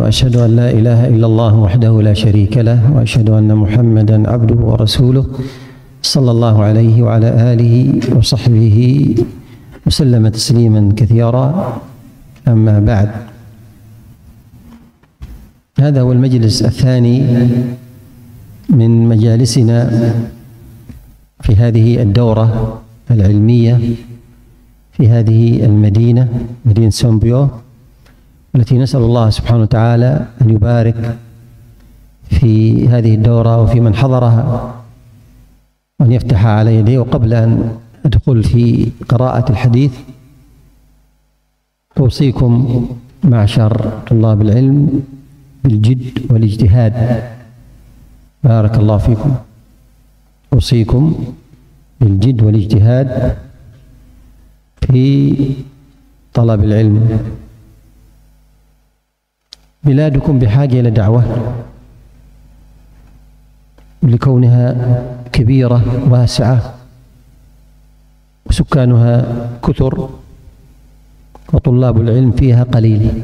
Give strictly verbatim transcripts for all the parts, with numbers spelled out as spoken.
وأشهد أن لا إله إلا الله وحده لا شريك له، وأشهد أن محمدًا عبده ورسوله صلى الله عليه وعلى آله وصحبه وسلم تسليمًا كثيرا. أما بعد، هذا هو المجلس الثاني من مجالسنا في هذه الدورة العلمية في هذه المدينة، مدينة سونبيو، التي نسأل الله سبحانه وتعالى أن يبارك في هذه الدورة وفي من حضرها وأن يفتح على يديه. وقبل أن أدخل في قراءة الحديث أوصيكم معشر طلاب العلم بالجد والاجتهاد، بارك الله فيكم. أوصيكم بالجد والاجتهاد في طلب العلم. بلادكم بحاجة إلى دعوة لكونها كبيرة واسعة وسكانها كثر وطلاب العلم فيها قليل.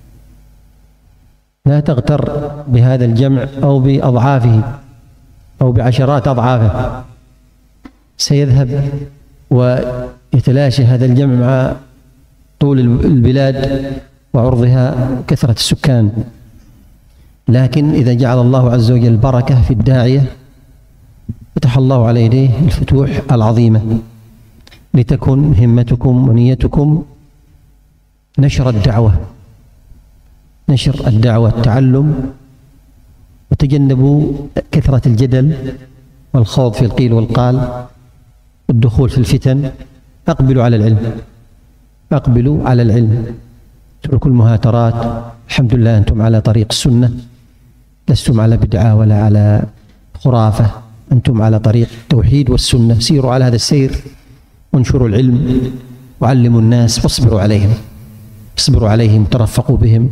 لا تغتر بهذا الجمع أو بأضعافه أو بعشرات أضعافه، سيذهب ويتلاشى هذا الجمع مع طول البلاد وعرضها وكثرة السكان. لكن إذا جعل الله عز وجل البركة في الداعية فتح الله على يديه الفتوح العظيمة. لتكن همتكم ونيتكم نشر الدعوة، نشر الدعوة، التعلم، وتجنبوا كثرة الجدل والخوض في القيل والقال والدخول في الفتن. أقبلوا على العلم، أقبلوا على العلم، اتركوا المهاترات. الحمد لله أنتم على طريق السنة، لستم على بدعة ولا على خرافة، أنتم على طريق التوحيد والسنة. سيروا على هذا السير وانشروا العلم وعلموا الناس واصبروا عليهم، اصبروا عليهم، ترفقوا بهم،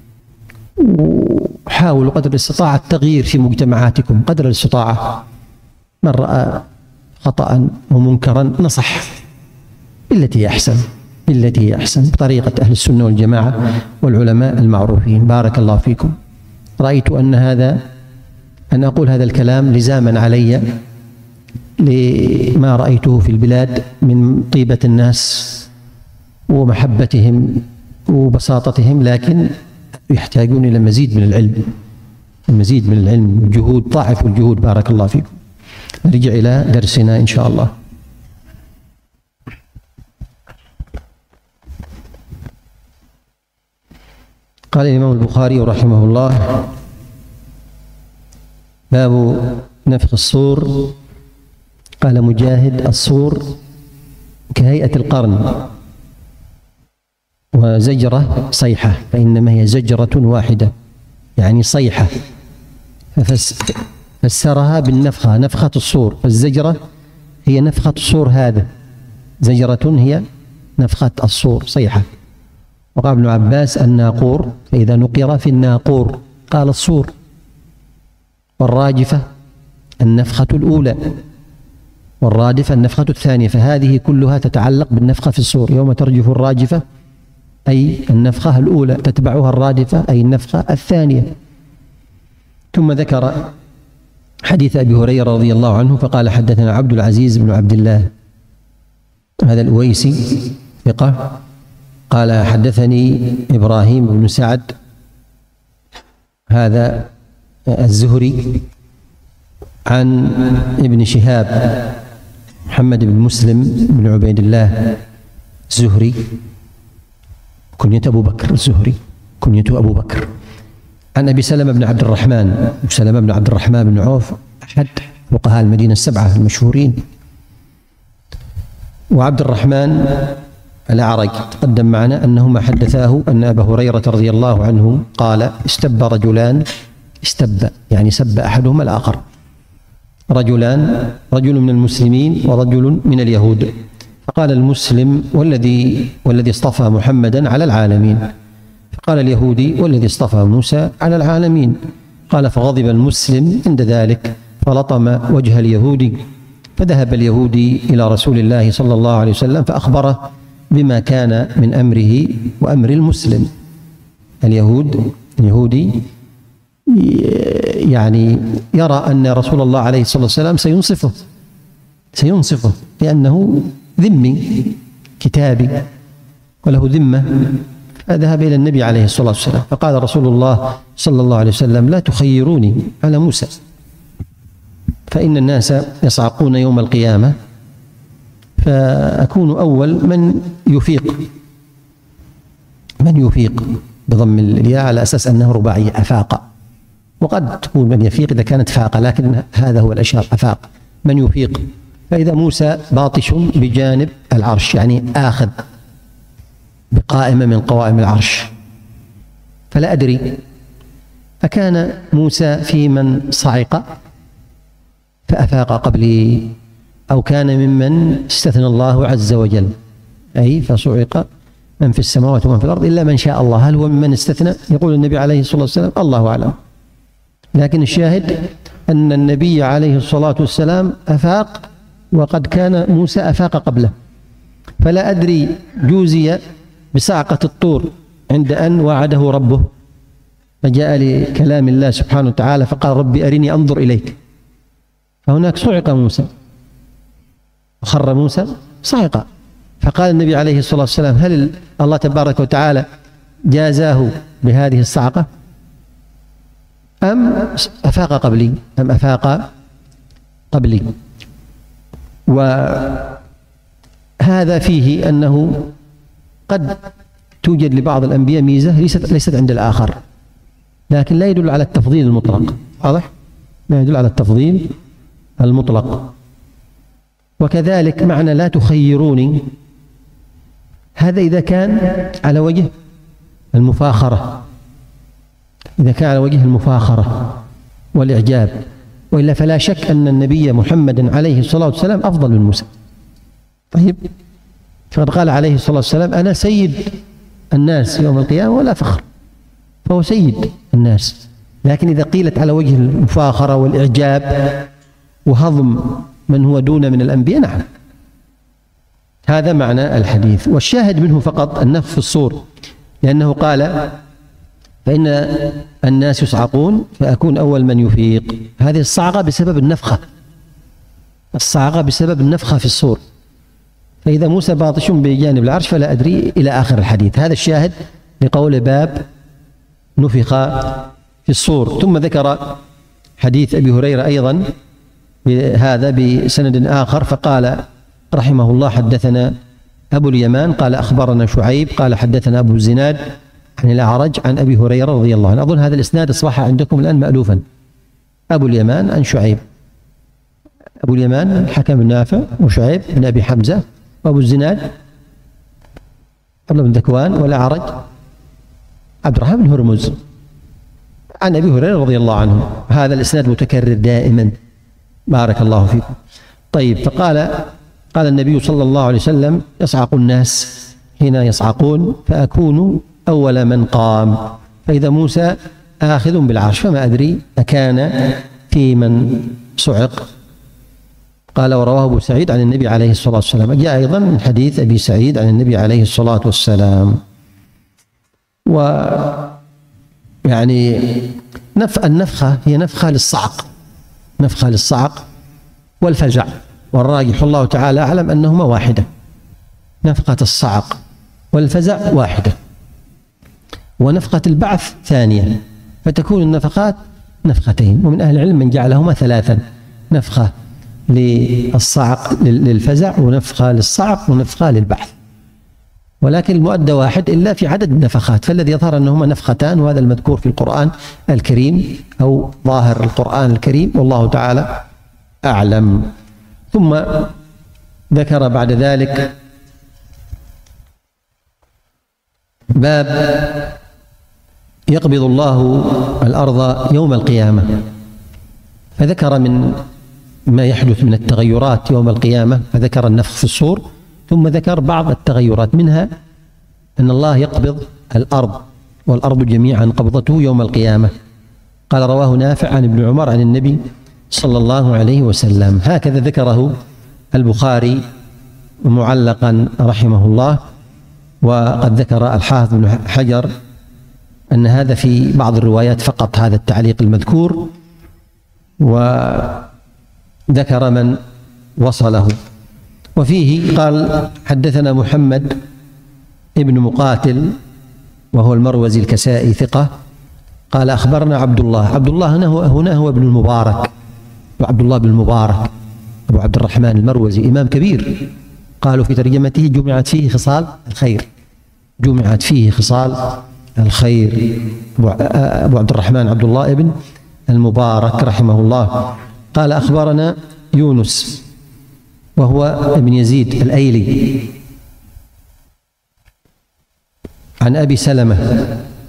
وحاولوا قدر الاستطاعة التغيير في مجتمعاتكم قدر الاستطاعة. من رأى خطأ ومنكرا نصح بالتي هي أحسن، بالتي هي أحسن، بطريقة أهل السنة والجماعة والعلماء المعروفين. بارك الله فيكم. رأيت أن هذا أن أقول هذا الكلام لزاما علي لما رأيته في البلاد من طيبة الناس ومحبتهم وبساطتهم، لكن يحتاجون إلى مزيد من العلم، المزيد من العلم والجهود. ضاعفوا الجهود. بارك الله فيكم. نرجع إلى درسنا إن شاء الله. قال الإمام البخاري رحمه الله: باب نفخ الصور. قال مجاهد: الصور كهيئة القرن، وزجرة صيحة، فإنما هي زجرة واحدة يعني صيحة، ففسرها بالنفخة، نفخة الصور. فالزجرة هي نفخة الصور، هذا زجرة هي نفخة الصور، صيحة. وقال ابن عباس: الناقور، فإذا نقر في الناقور قال الصور. والراجفة النفخة الأولى، والرادفة النفخة الثانية، فهذه كلها تتعلق بالنفخة في الصور. يوم ترجف الراجفة أي النفخة الأولى، تتبعها الرادفة أي النفخة الثانية. ثم ذكر حديث أبي هريرة رضي الله عنه فقال: حدثنا عبد العزيز بن عبد الله، هذا الأويسي ثقة، قال: حدثني إبراهيم بن سعد، هذا الزهري، عن ابن شهاب محمد بن مسلم بن عبيد الله الزهري، كنية أبو بكر الزهري، كنية أبو بكر، عن أبي سلمة بن عبد الرحمن، سلمة بن عبد الرحمن بن عوف أحد فقهاء المدينة السبعة المشهورين. وعبد الرحمن الأعرج تقدم معنا أنهما حدثاه أن أبا هريرة رضي الله عنه قال: استب رجلان، استب يعني سب أحدهما الآخر، رجلان، رجل من المسلمين ورجل من اليهود، فقال المسلم: والذي والذي اصطفى محمدا على العالمين، فقال اليهودي: والذي اصطفى موسى على العالمين. قال: فغضب المسلم عند ذلك فلطم وجه اليهودي، فذهب اليهودي إلى رسول الله صلى الله عليه وسلم فأخبره بما كان من أمره وأمر المسلم. اليهود يهودي يعني يرى أن رسول الله عليه الصلاة والسلام سينصفه سينصفه لأنه ذمي كتابي وله ذمة، فذهب إلى النبي عليه الصلاة والسلام فقال رسول الله صلى الله عليه وسلم: لا تخيروني على موسى، فإن الناس يصعقون يوم القيامة فأكون أول من يفيق من يفيق بضم الياء على أساس أنه رباعية أفاق، وقد تكون من يفيق إذا كانت فاقة، لكن هذا هو الأشهر أفاق من يفيق. فإذا موسى باطش بجانب العرش يعني آخذ بقائمة من قوائم العرش، فلا أدري أكان موسى في من صعق فأفاق قبلي أو كان ممن استثنى الله عز وجل، أي فصعق من في السماوات ومن في الأرض إلا من شاء الله. هل هو ممن استثنى؟ يقول النبي عليه الصلاة والسلام: الله أعلم. لكن الشاهد أن النبي عليه الصلاة والسلام أفاق وقد كان موسى أفاق قبله، فلا أدري جوزي بصعقة الطور عند أن وعده ربه فجاء لكلام الله سبحانه وتعالى فقال: ربي أرني أنظر إليك، فهناك صعق موسى وخر موسى صعق، فقال النبي عليه الصلاة والسلام: هل الله تبارك وتعالى جازاه بهذه الصعقة أم أفاق قبلي أم أفاق قبلي؟ وهذا فيه أنه قد توجد لبعض الأنبياء ميزة ليست ليست عند الآخر، لكن لا يدل على التفضيل المطلق. واضح؟ لا يدل على التفضيل المطلق. وكذلك معنى لا تخيروني هذا إذا كان على وجه المفاخرة، إذا كان على وجه المفاخرة والإعجاب، وإلا فلا شك أن النبي محمد عليه الصلاة والسلام أفضل من موسى. طيب، فقد قال عليه الصلاة والسلام: أنا سيد الناس يوم القيامة ولا فخر، فهو سيد الناس. لكن إذا قيلت على وجه المفاخرة والإعجاب وهضم من هو دون من الأنبياء، نعم، هذا معنى الحديث. والشاهد منه فقط النفخ في الصور، لأنه قال: فإن الناس يصعقون فأكون أول من يفيق. هذه الصعقة بسبب النفخة، الصعقة بسبب النفخة في الصور. فإذا موسى باطش بجانب العرش فلا أدري إلى آخر الحديث. هذا الشاهد لقول باب نفخ في الصور. ثم ذكر حديث أبي هريرة أيضا هذا بسند آخر، فقال رحمه الله: حدثنا أبو اليمان قال أخبرنا شعيب قال حدثنا أبو الزناد عن الأعرج عن أبي هريرة رضي الله عنه. أظن هذا الإسناد أصبح عندكم الآن مألوفا، أبو اليمان عن شعيب، أبو اليمان الحكم بن نافع وشعيب بن أبي حمزة، وأبو الزناد عبد الله بن ذكوان، والأعرج عبد الرحمن بن هرمز عن أبي هريرة رضي الله عنه. هذا الإسناد متكرر دائما، بارك الله فيكم. طيب، فقال قال النبي صلى الله عليه وسلم: يصعق الناس حين يصعقون فأكون أول من قام، فإذا موسى آخذ بالعرش فما أدري أكان في من صعق. قال: ورواه أبو سعيد عن النبي عليه الصلاة والسلام. جاء أيضا من حديث أبي سعيد عن النبي عليه الصلاة والسلام. و يعني نف النفخة هي نفخة للصعق، نفخة للصعق والفزع، والراجح الله تعالى أعلم أنهما واحدة، نفخة الصعق والفزع واحدة، ونفخة البعث ثانية، فتكون النفخات نفختين. ومن أهل العلم من جعلهما ثلاثا: نفخة للصعق للفزع، ونفخة للصعق، ونفخة للبعث. ولكن المؤدى واحد إلا في عدد النفخات، فالذي يظهر أنهما نفختان، وهذا المذكور في القرآن الكريم أو ظاهر القرآن الكريم، والله تعالى أعلم. ثم ذكر بعد ذلك باب يقبض الله الأرض يوم القيامة، فذكر من ما يحدث من التغيرات يوم القيامة، فذكر النفخ في الصور، ثم ذكر بعض التغيرات، منها أن الله يقبض الأرض والأرض جميعا قبضته يوم القيامة. قال: رواه نافع عن ابن عمر عن النبي صلى الله عليه وسلم. هكذا ذكره البخاري معلقا رحمه الله. وقد ذكر الحافظ بن حجر أن هذا في بعض الروايات فقط هذا التعليق المذكور، وذكر من وصله. وفيه قال حدثنا محمد ابن مقاتل وهو المروزي الكسائي ثقة، قال أخبرنا عبد الله. عبد الله هنا هو, هنا هو ابن المبارك، وعبد الله بن المبارك أبو عبد الرحمن المروزي إمام كبير، قالوا في ترجمته جمعت فيه خصال الخير، جمعت فيه خصال الخير. أبو عبد الرحمن عبد الله ابن المبارك رحمه الله. قال أخبرنا يونس وهو ابن يزيد الأيلي عن أبي سلمة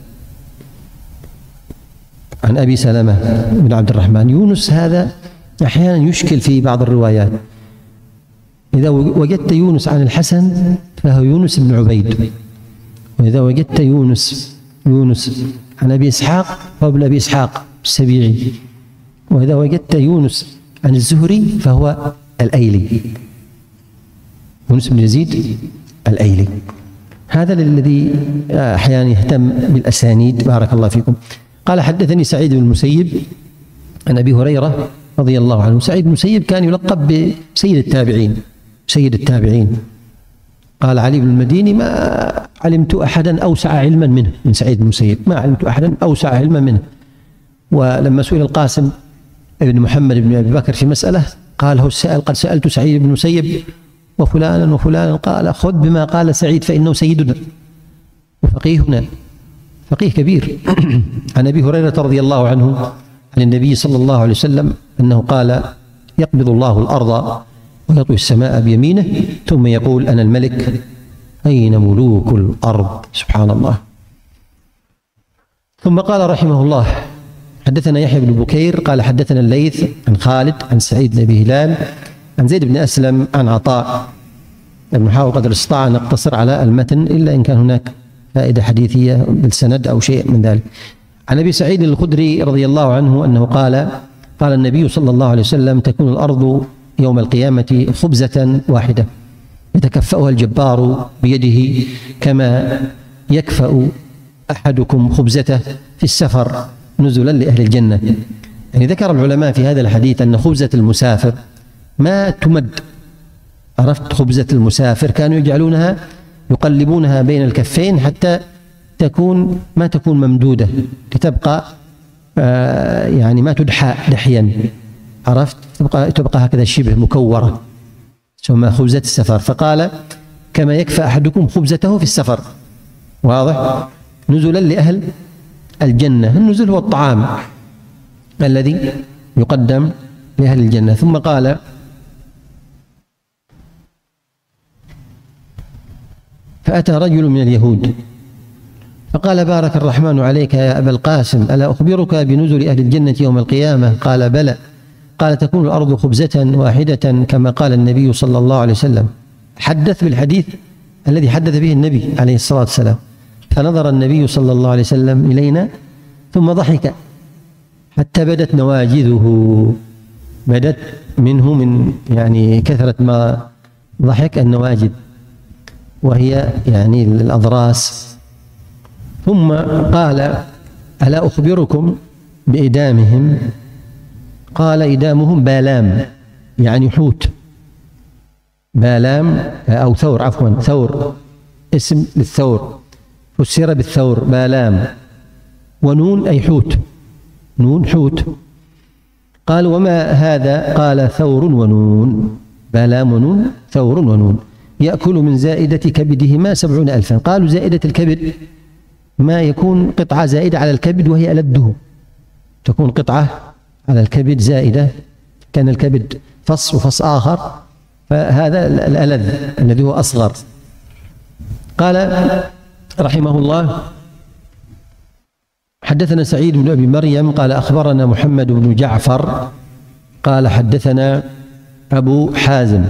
عن أبي سلمة بن عبد الرحمن. يونس هذا أحيانا يشكل في بعض الروايات، إذا وجدت يونس عن الحسن فهو يونس بن عبيد، وإذا وجدت يونس يونس عن أبي إسحاق فهو ابن أبي إسحاق السبيعي، وإذا وجدت يونس عن الزهري فهو الأيلي، يونس بن يزيد الأيلي. هذا الذي أحيانا يهتم بالأسانيد. بارك الله فيكم. قال حدثني سعيد بن المسيب عن أبي هريرة رضي الله عنه. سعيد بن المسيب كان يلقب بسيد التابعين، سيد التابعين. قال علي بن المديني ما علمت أحدا أوسع علما منه، من سعيد بن المسيب ما علمت أحدا أوسع علما منه. ولما سئل القاسم بن محمد بن أبي بكر في مسألة قال هو السائل قد سألت سعيد بن المسيب وفلانا وفلانا، قال خذ بما قال سعيد فإنه سيدنا وفقيهنا، فقيه كبير. عن أبي هريرة رضي الله عنه عن النبي صلى الله عليه وسلم أنه قال يقبض الله الأرض ويطوي السماء بيمينه ثم يقول أنا الملك أين ملوك الأرض. سبحان الله. ثم قال رحمه الله حدثنا يحيى بن بكير قال حدثنا الليث عن خالد عن سعيد بن أبي هلال عن زيد بن أسلم عن عطاء. نحاول قدر الاستطاعة أن نقتصر على المتن إلا إن كان هناك فائدة حديثية بالسند أو شيء من ذلك. عن أبي سعيد الخدري رضي الله عنه أنه قال قال النبي صلى الله عليه وسلم تكون الأرض يوم القيامة خبزة واحدة يتكفأها الجبار بيده كما يكفأ أحدكم خبزته في السفر نزلا لأهل الجنة. يعني ذكر العلماء في هذا الحديث أن خبزة المسافر ما تمد. عرفت خبزة المسافر كانوا يجعلونها يقلبونها بين الكفين حتى تكون ما تكون ممدودة لتبقى آه يعني ما تدحى دحيا. عرفت تبقى تبقى هكذا شبه مكورة ثم خبزة السفر. فقال كما يكفى أحدكم خبزته في السفر. واضح؟ نزلا لأهل الجنة. النزل هو الطعام الذي يقدم لأهل الجنة. ثم قال فأتى رجل من اليهود فقال بارك الرحمن عليك يا أبا القاسم ألا أخبرك بنزل أهل الجنة يوم القيامة؟ قال بلى. قال تكون الأرض خبزة واحدة كما قال النبي صلى الله عليه وسلم. حدث بالحديث الذي حدث به النبي عليه الصلاة والسلام. فنظر النبي صلى الله عليه وسلم إلينا ثم ضحك حتى بدت نواجذه، بدت منه من يعني كثرة ما ضحك النواجذ وهي يعني الأضراس. ثم قال ألا أخبركم بإدامهم؟ قال إدامهم بالام يعني حوت، بالام أو ثور عفوا ثور اسم للثور فسر بالثور بالام، ونون أي حوت، نون حوت. قال وما هذا؟ قال ثور ونون، بالام ونون ثور ونون. يأكل من زائدة كبدهما سبعون ألفا. قالوا زائدة الكبد ما يكون قطعة زائدة على الكبد وهي ألده، تكون قطعة على الكبد زائدة، كان الكبد فص وفص آخر، فهذا الألذ الذي هو أصغر. قال رحمه الله حدثنا سعيد بن أبي مريم قال أخبرنا محمد بن جعفر قال حدثنا أبو حازم.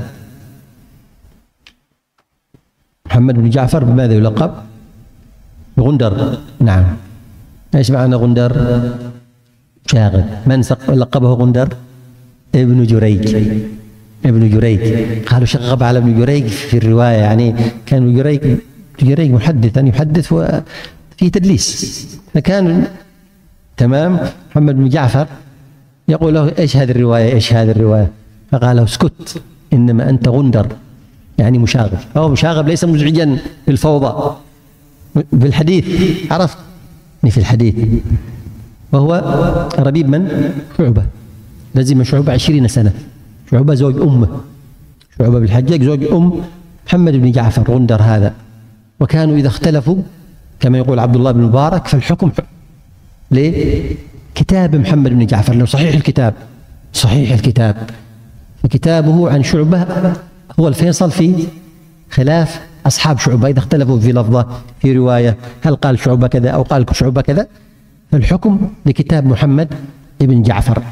محمد بن جعفر بماذا يلقب؟ بغندر. نعم. ايش معنى غندر؟ شاغب. من لقبه غندر؟ ابن جريج. ابن جريج قالوا شغب على ابن جريج في الرواية، يعني كان ابن جريج جريج محدثا يحدث في تدليس، فكان تمام محمد بن جعفر يقول له ايش هذه الرواية ايش هذه الرواية، فقال له اسكت انما انت غندر، يعني مشاغب. هو مشاغب ليس مزعجا للفوضى بالحديث، عرفت في الحديث. وهو ربيب من؟ شعبة، لزم شعبة عشرين سنة. شعبة زوج أمه، شعبة بالحجاج زوج أم محمد بن جعفر غندر هذا. وكانوا إذا اختلفوا كما يقول عبد الله بن مبارك فالحكم ليه؟ كتاب محمد بن جعفر، لو صحيح الكتاب صحيح الكتاب، فكتابه عن شعبة هو الفيصل في خلاف أصحاب شعبة. إذا اختلفوا في لفظة في رواية هل قال شعبة كذا أو قال شعبة كذا، فالحكم لكتاب محمد بن جعفر.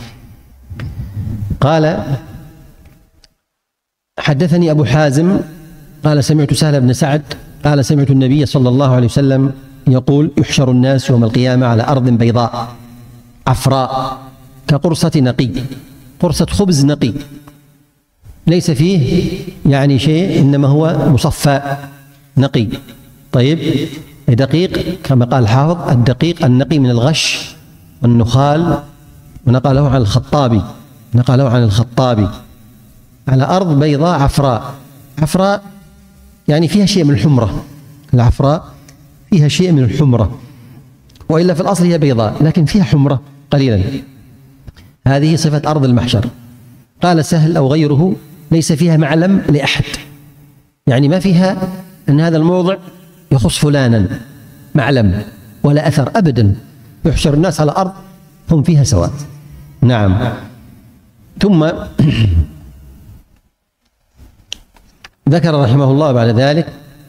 قال حدثني أبو حازم قال سمعت سهل بن سعد قال سمعت النبي صلى الله عليه وسلم يقول يحشر الناس يوم القيامة على أرض بيضاء عفراء كقرصة نقي، قرصة خبز نقي ليس فيه يعني شيء، إنما هو مصفى نقي. طيب دقيق كما قال الحافظ الدقيق النقي من الغش والنخال، ونقله عن الخطابي نقله عن الخطابي على أرض بيضاء عفراء. عفراء يعني فيها شيء من الحمرة، العفراء فيها شيء من الحمرة، وإلا في الأصل هي بيضاء لكن فيها حمرة قليلا. هذه صفة أرض المحشر. قال سهل أو غيره ليس فيها معلم لأحد، يعني ما فيها أن هذا الموضع يخص فلانا معلم ولا أثر أبدا، يحشر الناس على أرض هم فيها سواء. نعم. ثم ذكر رحمه الله بعد ذلك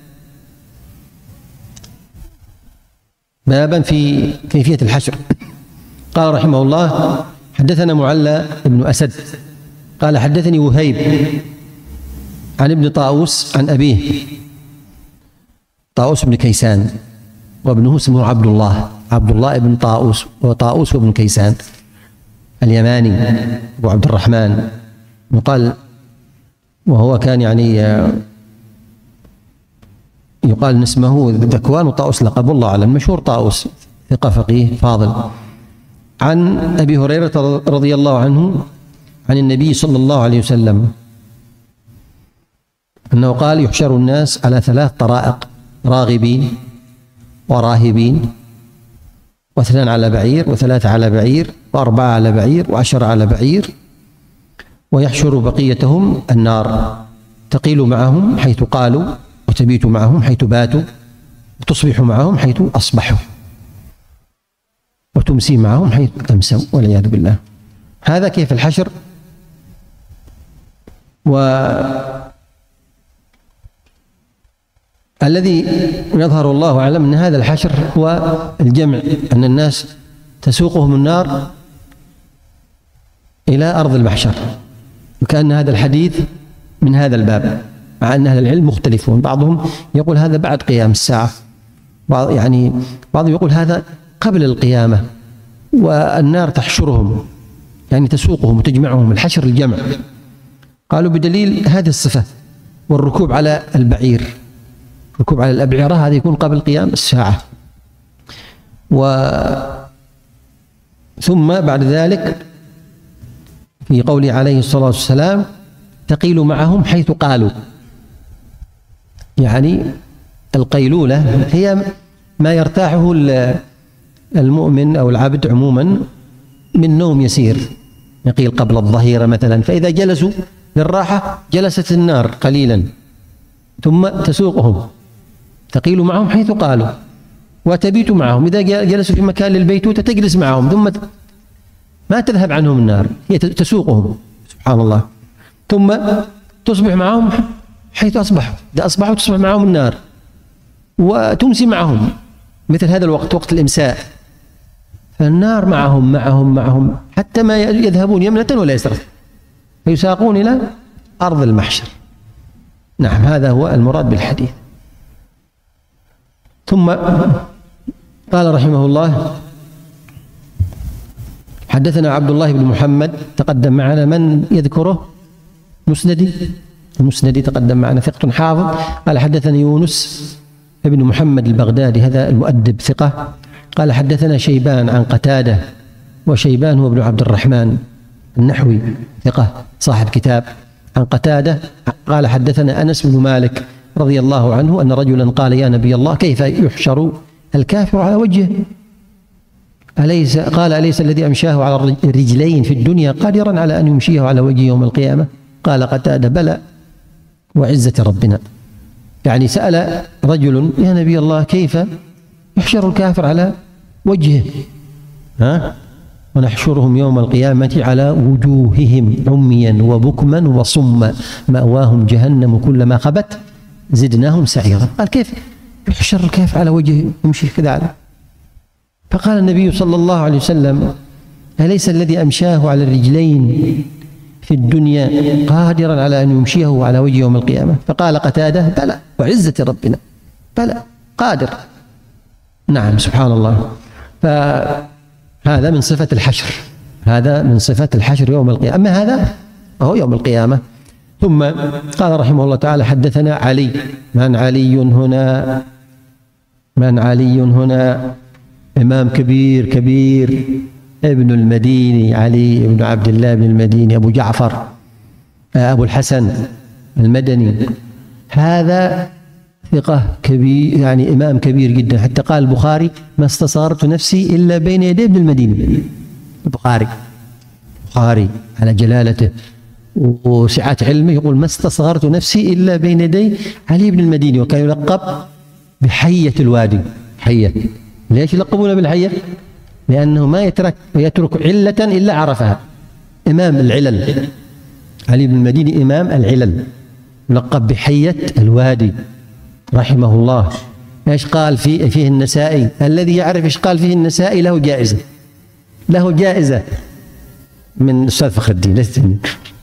بابا في كيفية الحشر. قال رحمه الله حدثنا معلى بن أسد قال حدثني وهيب عن ابن طاووس عن أبيه طاووس بن كيسان، وابنه اسمه عبد الله عبد الله بن طاووس، وطاووس وابن كيسان اليماني أبو عبد الرحمن يقال، وهو كان يعني يقال اسمه ذكوان وطاووس لقب، الله أعلم، مشهور طاووس ثقة فقيه فاضل. عن أبي هريرة رضي الله عنه عن النبي صلى الله عليه وسلم أنه قال يحشر الناس على ثلاث طرائق، راغبين وراهبين، واثنان على بعير وثلاثة على بعير وأربعة على بعير وعشرة على بعير، ويحشر بقيتهم النار تقيل معهم حيث قالوا وتبيت معهم حيث باتوا وتصبح معهم حيث أصبحوا وتمسي معهم حيث أمسوا والعياذ بالله. هذا كيف الحشر. والذي يظهر الله أعلم أن هذا الحشر هو الجمع، أن الناس تسوقهم النار إلى أرض المحشر، وكأن هذا الحديث من هذا الباب، مع أن أهل العلم مختلفون، بعضهم يقول هذا بعد قيام الساعة، بعض يعني بعضهم يقول هذا قبل القيامة، والنار تحشرهم يعني تسوقهم وتجمعهم، الحشر الجمع. قالوا بدليل هذه الصفة، والركوب على البعير، الركوب على الأبعرة هذا يكون قبل قيام الساعة. و ثم بعد ذلك في قوله عليه الصلاة والسلام تقيل معهم حيث قالوا، يعني القيلولة هي ما يرتاحه المؤمن أو العبد عموما من نوم يسير، يقيل قبل الظهيرة مثلا، فإذا جلسوا للراحة جلست النار قليلا ثم تسوقهم، تقيل معهم حيث قالوا وتبيت معهم، إذا جلسوا في مكان للبيتوتة تجلس معهم ثم ما تذهب عنهم النار، هي تسوقهم سبحان الله، ثم تصبح معهم حيث أصبحوا، إذا أصبحوا تصبح معهم النار وتمسي معهم، مثل هذا الوقت وقت الإمساء، فالنار معهم معهم معهم حتى ما يذهبون يمنة ولا يسرا، فيساقون إلى أرض المحشر. نعم، هذا هو المراد بالحديث. ثم قال رحمه الله حدثنا عبد الله بن محمد تقدم معنا، من يذكره؟ مسندي، المسندي تقدم معنا ثقة حافظ. قال حدثني يونس ابن محمد البغدادي، هذا المؤدب ثقة، قال حدثنا شيبان عن قتادة، وشيبان هو ابن عبد الرحمن النحوي ثقة صاحب كتاب، عن قتادة قال حدثنا أنس بن مالك رضي الله عنه أن رجلا قال يا نبي الله كيف يحشر الكافر على وجهه؟ أليس قال أليس الذي أمشاه على الرجلين في الدنيا قادرا على أن يمشيه على وجهه يوم القيامة؟ قال قتادة بلى وعزة ربنا. يعني سأل رجل يا نبي الله كيف يحشر الكافر على وجهه؟ ها؟ ونحشرهم يوم القيامة على وجوههم عميا وبكما وصما مأواهم جهنم كلما خبت زدناهم سعيرا. قال كيف يحشر الكافر على وجهه يمشي كذا على؟ فقال النبي صلى الله عليه وسلم أليس الذي أمشاه على الرجلين في الدنيا قادرا على أن يمشيه على وجه يوم القيامة؟ فقال قتادة بلى وعزة ربنا بلى قادر. نعم سبحان الله. فهذا من صفة الحشر، هذا من صفة الحشر يوم القيامة. أما هذا فهو يوم القيامة. ثم قال رحمه الله تعالى حدثنا علي. من علي هنا؟ من علي هنا؟ إمام كبير كبير ابن المديني، علي بن عبد الله بن المديني أبو جعفر أبو الحسن المدني. هذا ثقة كبير، يعني إمام كبير جدا، حتى قال البخاري ما استصغرت نفسي إلا بين يدي ابن المديني. البخاري البخاري على جلالته وسعة علمه يقول ما استصغرت نفسي إلا بين يدي علي بن المديني، وكان يلقب بحية الوادي. حية، ليش يلقبونه بالحية؟ لأنه ما يترك ويترك علة إلا عرفها. إمام العلل، علي بن المديني إمام العلل، يلقب بحية الوادي رحمه الله. ايش قال في فيه النسائي؟ الذي يعرف ايش قال فيه النسائي له جائزة، له جائزة من أستاذ فخر الدين، ليست مني.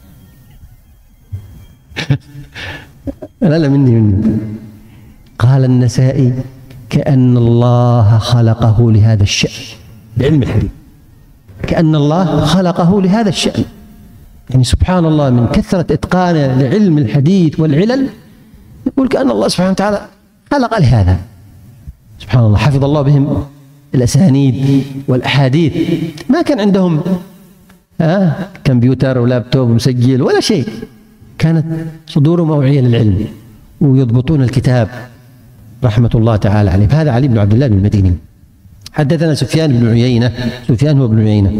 لا لا مني مني. قال النسائي كأن الله خلقه لهذا الشأن، بعلم الحديث، كأن الله خلقه لهذا الشأن. يعني سبحان الله من كثرة إتقانه لعلم الحديث والعلل يقول كأن الله سبحانه وتعالى خلق لهذا. سبحان الله، حفظ الله بهم الأسانيد والأحاديث. ما كان عندهم آه كمبيوتر ولابتوب ومسجل ولا شيء، كانت صدورهم أوعية للعلم ويضبطون الكتاب رحمة الله تعالى عليه. هذا علي بن عبد الله بن المديني. حدثنا سفيان بن عيينة، سفيان هو ابن عيينة،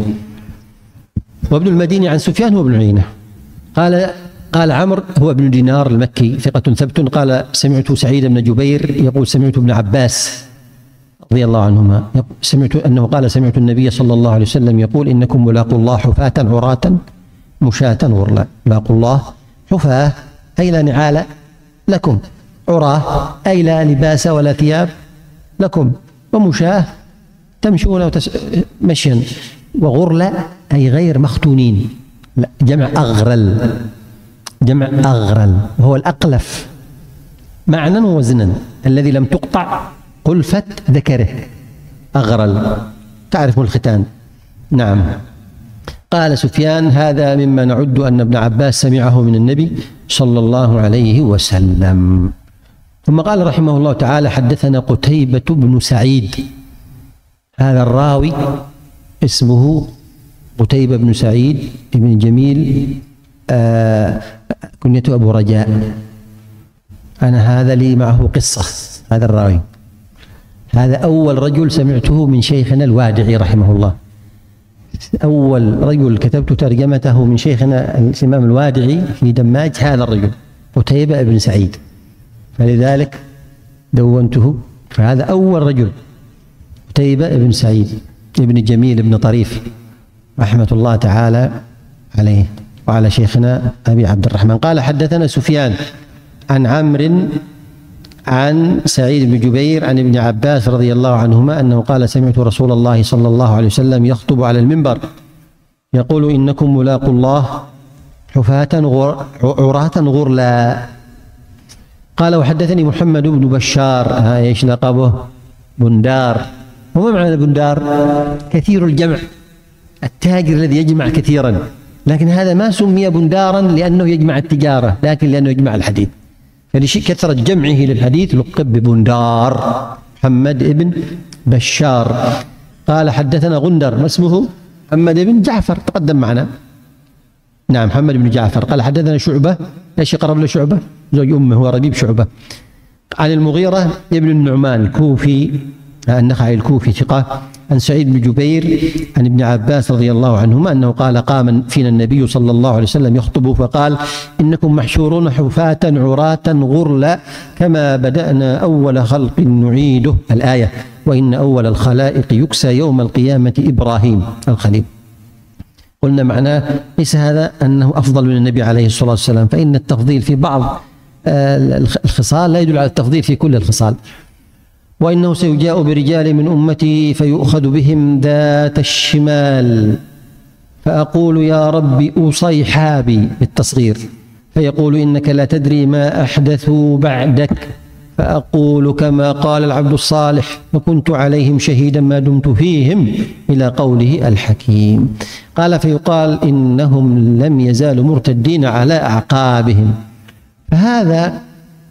وابن المديني عن سفيان هو ابن عيينة. قال قال عمرو هو ابن دينار المكي ثقة ثبت قال سمعت سعيد بن جبير يقول سمعت ابن عباس رضي الله عنهما سمعت أنه قال سمعت النبي صلى الله عليه وسلم يقول إنكم ملاقوا الله حفاة عراة مشاة غرلا. ملاقوا الله حفاة أي لا نعال لكم، عراه أي لا لباس ولا ثياب لكم، ومشاة تمشون وتس... مشيا، وغرلا أي غير مختونين، لا جمع أغرل، جمع أغرل وهو الأقلف معنى ووزنا الذي لم تقطع قلفة ذكره، أغرل تعرف الختان. نعم. قال سفيان هذا مما نعد أن ابن عباس سمعه من النبي صلى الله عليه وسلم. ثم قال رحمه الله تعالى حدثنا قتيبة بن سعيد. هذا الراوي اسمه قتيبة بن سعيد بن جميل، آه كنيته أبو رجاء. أنا هذا لي معه قصة. هذا الراوي هذا أول رجل سمعته من شيخنا الوادعي رحمه الله، أول رجل كتبت ترجمته من شيخنا الإمام الوادعي في دماج هذا الرجل قتيبة بن سعيد، فلذلك دونته. فهذا أول رجل قتيبة بن سعيد ابن جميل بن طريف رحمة الله تعالى عليه وعلى شيخنا أبي عبد الرحمن. قال حدثنا سفيان عن عمرو عن سعيد بن جبير عن ابن عباس رضي الله عنهما أنه قال سمعت رسول الله صلى الله عليه وسلم يخطب على المنبر يقول إنكم ملاقوا الله حفاة عراة غرلا. قال وحدثني محمد بن بشار، ها ايش لقبه؟ بندار. وما معنى بندار؟ كثير الجمع، التاجر الذي يجمع كثيرا، لكن هذا ما سمي بندارا لأنه يجمع التجارة، لكن لأنه يجمع الحديث، فلكثرة جمعه للحديث لقب ببندار. محمد بن بشار قال حدثنا غندر، ما اسمه؟ محمد بن جعفر، تقدم معنا. نعم محمد بن جعفر. قال حدثنا شعبة، ايش يقرب له شعبة؟ زوج أمه، هو ربيب شعبة. عن المغيرة ابن النعمان الكوفي النخعي الكوفي ثقة، عن سعيد بن جبير عن ابن عباس رضي الله عنهما أنه قال قام فينا النبي صلى الله عليه وسلم يخطب فقال إنكم محشورون حفاة عراة غرلا كما بدأنا أول خلق نعيده، الآية، وإن أول الخلائق يكسى يوم القيامة إبراهيم الخليل. قلنا معناه ليس هذا أنه أفضل من النبي عليه الصلاة والسلام، فإن التفضيل في بعض الخصال لا يدل على التفضيل في كل الخصال. وإنه سيجاء برجال من أمتي فيؤخذ بهم ذات الشمال فأقول يا رب أوصي حابي بالتصغير، فيقول إنك لا تدري ما أحدثوا بعدك، فأقول كما قال العبد الصالح فكنت عليهم شهيدا ما دمت فيهم، إلى قوله الحكيم. قال فيقال إنهم لم يزالوا مرتدين على أعقابهم. فهذا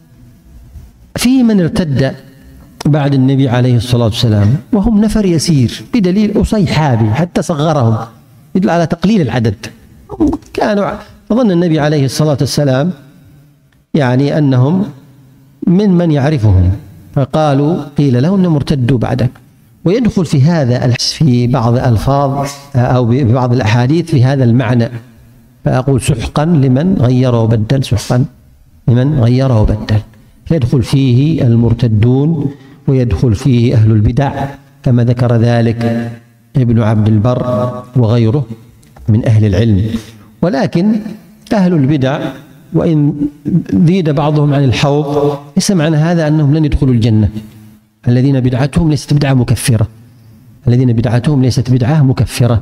في من ارتد بعد النبي عليه الصلاة والسلام وهم نفر يسير، بدليل أصي حابي حتى صغرهم، يدل على تقليل العدد. كانوا أظن النبي عليه الصلاة والسلام يعني أنهم من من يعرفهم، فقالوا قيل له أنهم ارتدوا بعدك. ويدخل في هذا في بعض الألفاظ أو ببعض الأحاديث في هذا المعنى، فأقول سحقا لمن غير وبدل، سحقا لمن غير وبدل، يدخل فيه المرتدون ويدخل فيه أهل البدع كما ذكر ذلك ابن عبد البر وغيره من أهل العلم. ولكن أهل البدع وإن زيد بعضهم عن الحوض ليس معنى هذا أنهم لن يدخلوا الجنة. الذين بدعتهم ليست بدعة مكفرة، الذين بدعتهم ليست بدعة مكفرة،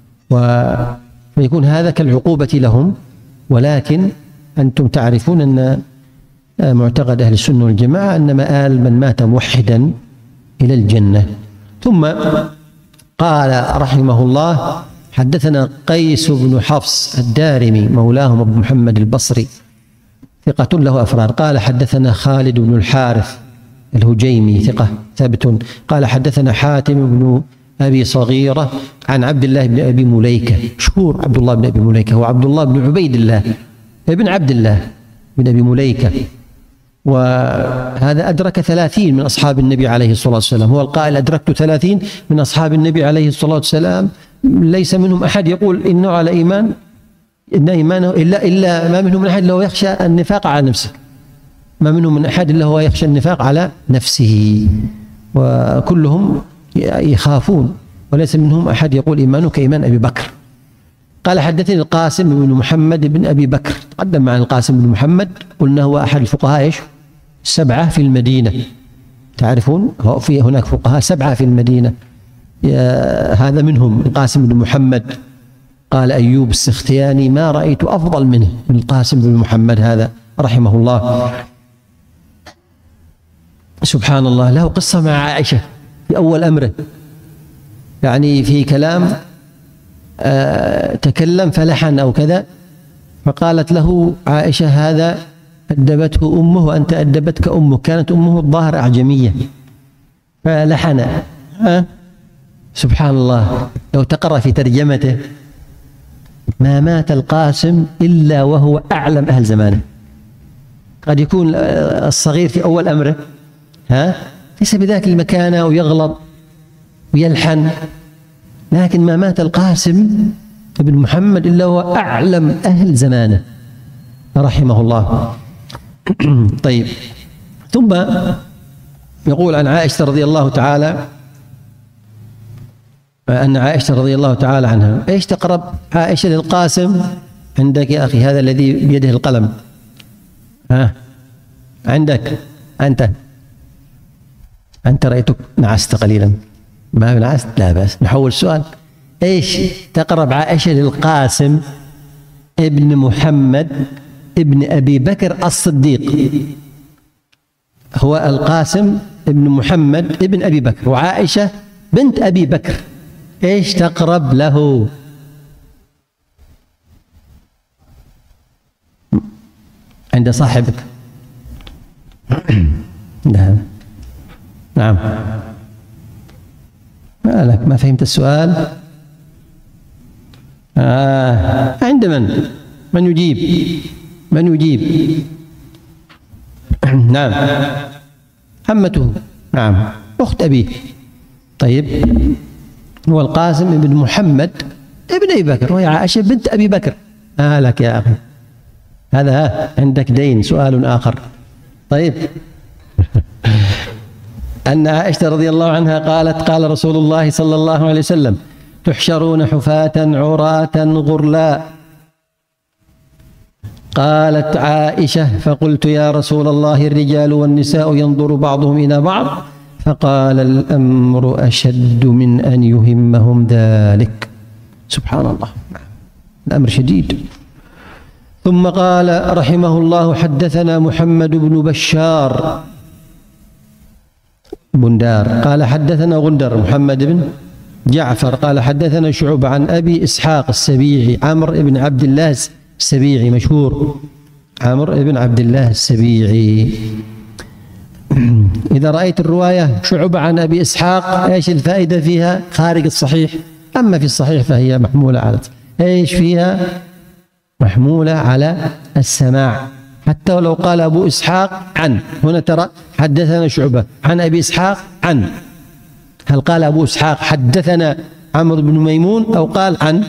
ويكون هذا كالعقوبة لهم. ولكن أنتم تعرفون أن معتقد أهل السنة والجماعة أن مآل من مات موحدا إلى الجنة. ثم قال رحمه الله حدثنا قيس بن حفص الدارمي مولاهم أبو محمد البصري ثقة له أفراد. قال حدثنا خالد بن الحارث الهجيمي ثقة ثابت. قال حدثنا حاتم بن أبي صغيرة عن عبد الله بن أبي مليكة، مشهور عبد الله بن أبي مليكة، هو عبد الله بن عبيد الله ابن عبد الله بن أبي مليكة، وهذا أدرك ثلاثين من أصحاب النبي عليه الصلاة والسلام. هو القائل أدركت ثلاثين من أصحاب النبي عليه الصلاة والسلام، ليس منهم أحد يقول إنه على إيمان إن إيمانه إلا إلا ما منهم من أحد إلا هو يخشى النفاق على نفسه، ما منهم من أحد إلا هو يخشى النفاق على نفسه، وكلهم يخافون، وليس منهم أحد يقول إيمانه كإيمان أبي بكر. قال حدثني القاسم بن محمد بن أبي بكر، تقدم مع القاسم بن محمد، قلنا هو أحد الفقهاء إيش؟ سبعة في المدينة، تعرفون في هناك فقهاء سبعة في المدينة، هذا منهم القاسم بن محمد. قال أيوب السختياني ما رأيت أفضل منه من القاسم بن محمد هذا رحمه الله. سبحان الله، له قصة مع عائشة في أول أمره، يعني في كلام آه تكلم فلحن أو كذا، فقالت له عائشة هذا أدبته أمه وأنت أدبتك أمه، كانت أمه الظاهر أعجمية فلحن. آه سبحان الله، لو تقرأ في ترجمته ما مات القاسم إلا وهو أعلم أهل زمانه. قد يكون الصغير في أول أمره ها ليس بذاك المكانة ويغلط ويلحن، لكن ما مات القاسم ابن محمد إلا هو أعلم أهل زمانه رحمه الله. طيب، ثم يقول عن عائشة رضي الله تعالى أن عائشة رضي الله تعالى عنها، إيش تقرب عائشة للقاسم عندك يا أخي؟ هذا الذي بيده القلم، ها عندك أنت أنت رأيتك نعست قليلا، ما نعست؟ لا بأس، نحول السؤال. إيش تقرب عائشة للقاسم ابن محمد ابن أبي بكر الصديق؟ هو القاسم ابن محمد ابن أبي بكر وعائشة بنت أبي بكر، إيش تقرب له؟ عند صاحبك. نعم نعم ما لك ما فهمت السؤال؟ آه. عند من؟ من يجيب؟ من يجيب؟ نعم، عمته، نعم، أخت أبيه. طيب، هو القاسم بن محمد ابن أبي بكر، وهي عائشة بنت أبي بكر. آه لك يا أخي، هذا عندك دين. سؤال آخر. طيب. أن عائشة رضي الله عنها قالت: قال رسول الله صلى الله عليه وسلم: تحشرون حفاة عراة غرلا. قالت عائشة: فقلت يا رسول الله الرجال والنساء ينظر بعضهم إلى بعض؟ فقال: الأمر أشد من أن يهمهم ذلك. سبحان الله، الأمر شديد. ثم قال رحمه الله: حدثنا محمد بن بشار بندار قال حدثنا غندر محمد بن جعفر قال حدثنا شعبة عن أبي إسحاق السبيعي عمرو بن عبد الله السبيعي، مشهور عمرو بن عبد الله السبيعي. إذا رأيت الرواية شعبة عن أبي إسحاق، إيش الفائدة فيها؟ خارج الصحيح. أما في الصحيح فهي محمولة على إيش فيها؟ محمولة على السماع. حتى ولو قال أبو إسحاق عن، هنا ترى حدثنا شعبة عن أبي إسحاق عن، هل قال أبو إسحاق حدثنا عمرو بن ميمون أو قال عن؟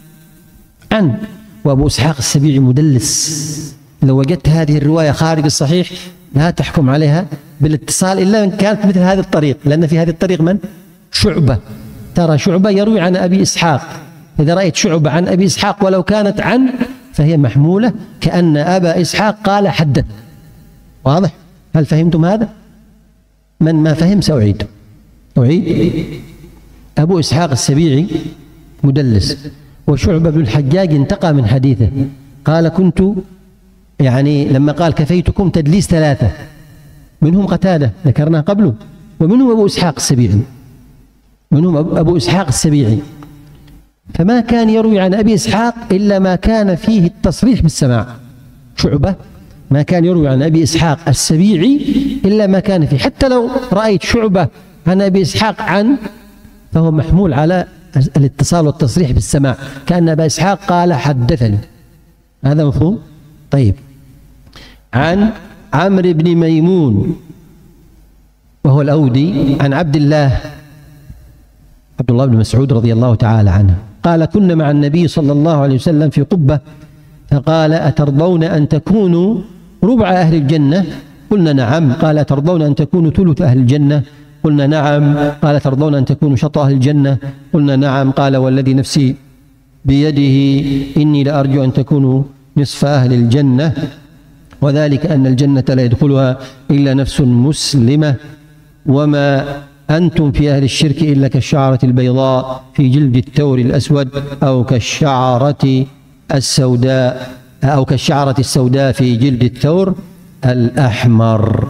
عن. وأبو إسحاق السبيعي مدلس. لو وجدت هذه الرواية خارج الصحيح لا تحكم عليها بالاتصال إلا إن كانت مثل هذه الطريق، لأن في هذه الطريق من؟ شعبة. ترى شعبة يروي عن أبي إسحاق. إذا رأيت شعبة عن أبي إسحاق ولو كانت عن فهي محمولة كأن أبا إسحاق قال حدث. واضح؟ هل فهمتم هذا؟ من ما فهم سأعيد. أعيد. أبو إسحاق السبيعي مدلس، وشعبة بن الحجاج انتقى من حديثه، قال كنت يعني لما قال كفيتكم تدليس ثلاثة، منهم قتادة ذكرناه قبله، ومنهم أبو إسحاق السبيعي، منهم أبو إسحاق السبيعي. فما كان يروي عن أبي إسحاق إلا ما كان فيه التصريح بالسماع. شعبة ما كان يروي عن أبي إسحاق السبيعي إلا ما كان فيه. حتى لو رأيت شعبة عن أبي إسحاق عن، فهو محمول على الاتصال والتصريح بالسماع، كأن أبا إسحاق قال حدثني. هذا مفهوم؟ طيب. عن عمرو بن ميمون وهو الأودي عن عبد الله عبد الله بن مسعود رضي الله تعالى عنه قال: كنا مع النبي صلى الله عليه وسلم في قبة، فقال: أترضون أن تكونوا ربع أهل الجنة؟ قلنا نعم. قال: أترضون أن تكونوا ثلث أهل الجنة؟ قلنا نعم. قال: أترضون أن تكونوا شطر أهل الجنة؟ قلنا نعم. قال: والذي نفسي بيده إني لأرجو أن تكونوا نصف أهل الجنة، وذلك أن الجنة لا يدخلها إلا نفس مسلمة، وما أنتم في أهل الشرك إلا كالشعرة البيضاء في جلد الثور الأسود، أو كالشعرة السوداء أو كالشعرة السوداء في جلد الثور الأحمر.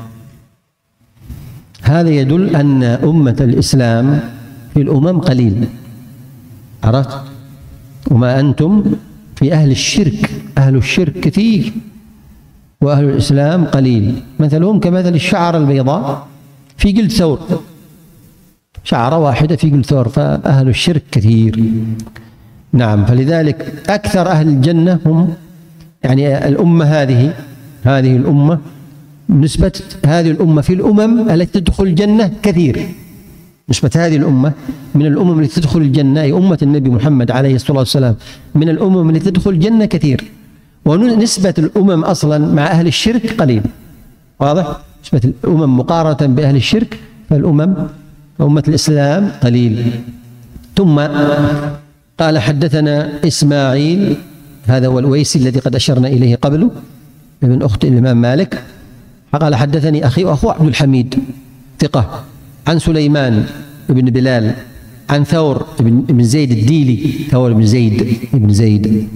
هذا يدل أن أمة الإسلام في الأمم قليل. عرفت؟ وما أنتم في أهل الشرك، أهل الشرك كثير وأهل الإسلام قليل. مثلهم كمثل الشعرة البيضاء في جلد ثور، شعرة واحدة في جلد ثور، فأهل الشرك كثير. نعم. فلذلك أكثر أهل الجنة هم يعني الأمة هذه هذه الأمة، نسبة هذه الأمة في الأمم التي تدخل الجنة كثير. نسبة هذه الأمة من الأمم التي تدخل الجنة، أي أمة النبي محمد عليه الصلاة والسلام، من الأمم التي تدخل الجنة كثير. ونسبة الأمم أصلا مع أهل الشرك قليل. واضح؟ نسبة الأمم مقارنة بأهل الشرك فالأمم أمة الإسلام قليل. ثم قال: حدثنا إسماعيل، هذا هو الأويسي الذي قد أشرنا إليه قبله، ابن أخت الإمام مالك. قال: حدثني أخي وأخوه عبد الحميد ثقة، عن سليمان بن بلال، عن ثور بن زيد الديلي، ثور بن زيد بن زيد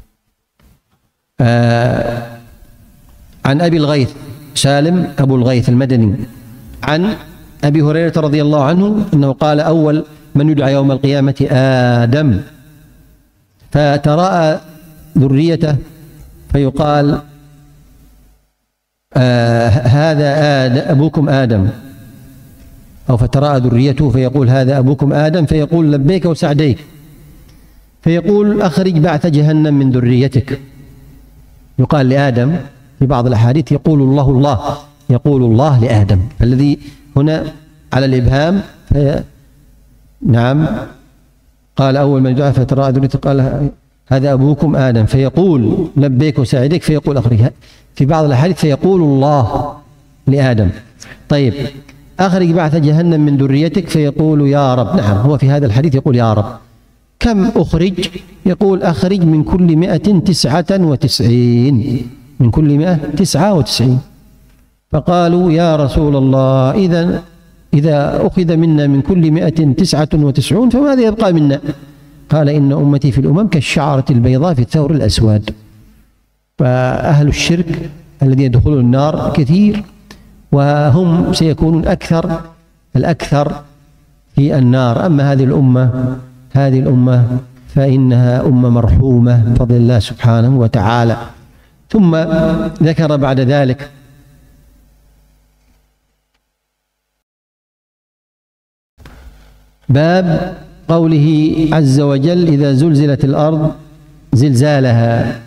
آه عن أبي الغيث سالم أبو الغيث المدني، عن أبي هريرة رضي الله عنه أنه قال: أول من يدعى يوم القيامة آدم، فتراءى ذريته فيقال: آه هذا آدم أبوكم آدم، أو فتراءى ذريته فيقول هذا أبوكم آدم فيقول لبيك وسعديك، فيقول أخرج بعث جهنم من ذريتك. يقال لآدم في بعض الأحاديث يقول الله الله يقول الله لآدم، فالذي هنا على الإبهام في نعم. قال أول من دعا فتراءى ذريته قال هذا أبوكم آدم فيقول لبيك وسعديك فيقول أخرج. في بعض الأحاديث فيقول الله لآدم. طيب أخرج بعث جهنم من ذريتك فيقول يا رب. نعم هو في هذا الحديث يقول يا رب. كم أخرج؟ يقول أخرج من كل مئة تسعة وتسعين، من كل مئة تسعة وتسعين. فقالوا يا رسول الله إذا إذا أخذ منا من كل مئة تسعة وتسعون فماذا يبقى منا؟ قال إن أمتي في الأمم كالشعرة البيضاء في الثور الأسود. فأهل الشرك الذين يدخلون النار كثير، وهم سيكونون أكثر الأكثر في النار. أما هذه الأمة هذه الأمة فإنها أمة مرحومة بفضل الله سبحانه وتعالى. ثم ذكر بعد ذلك باب قوله عز وجل إذا زلزلت الأرض زلزالها.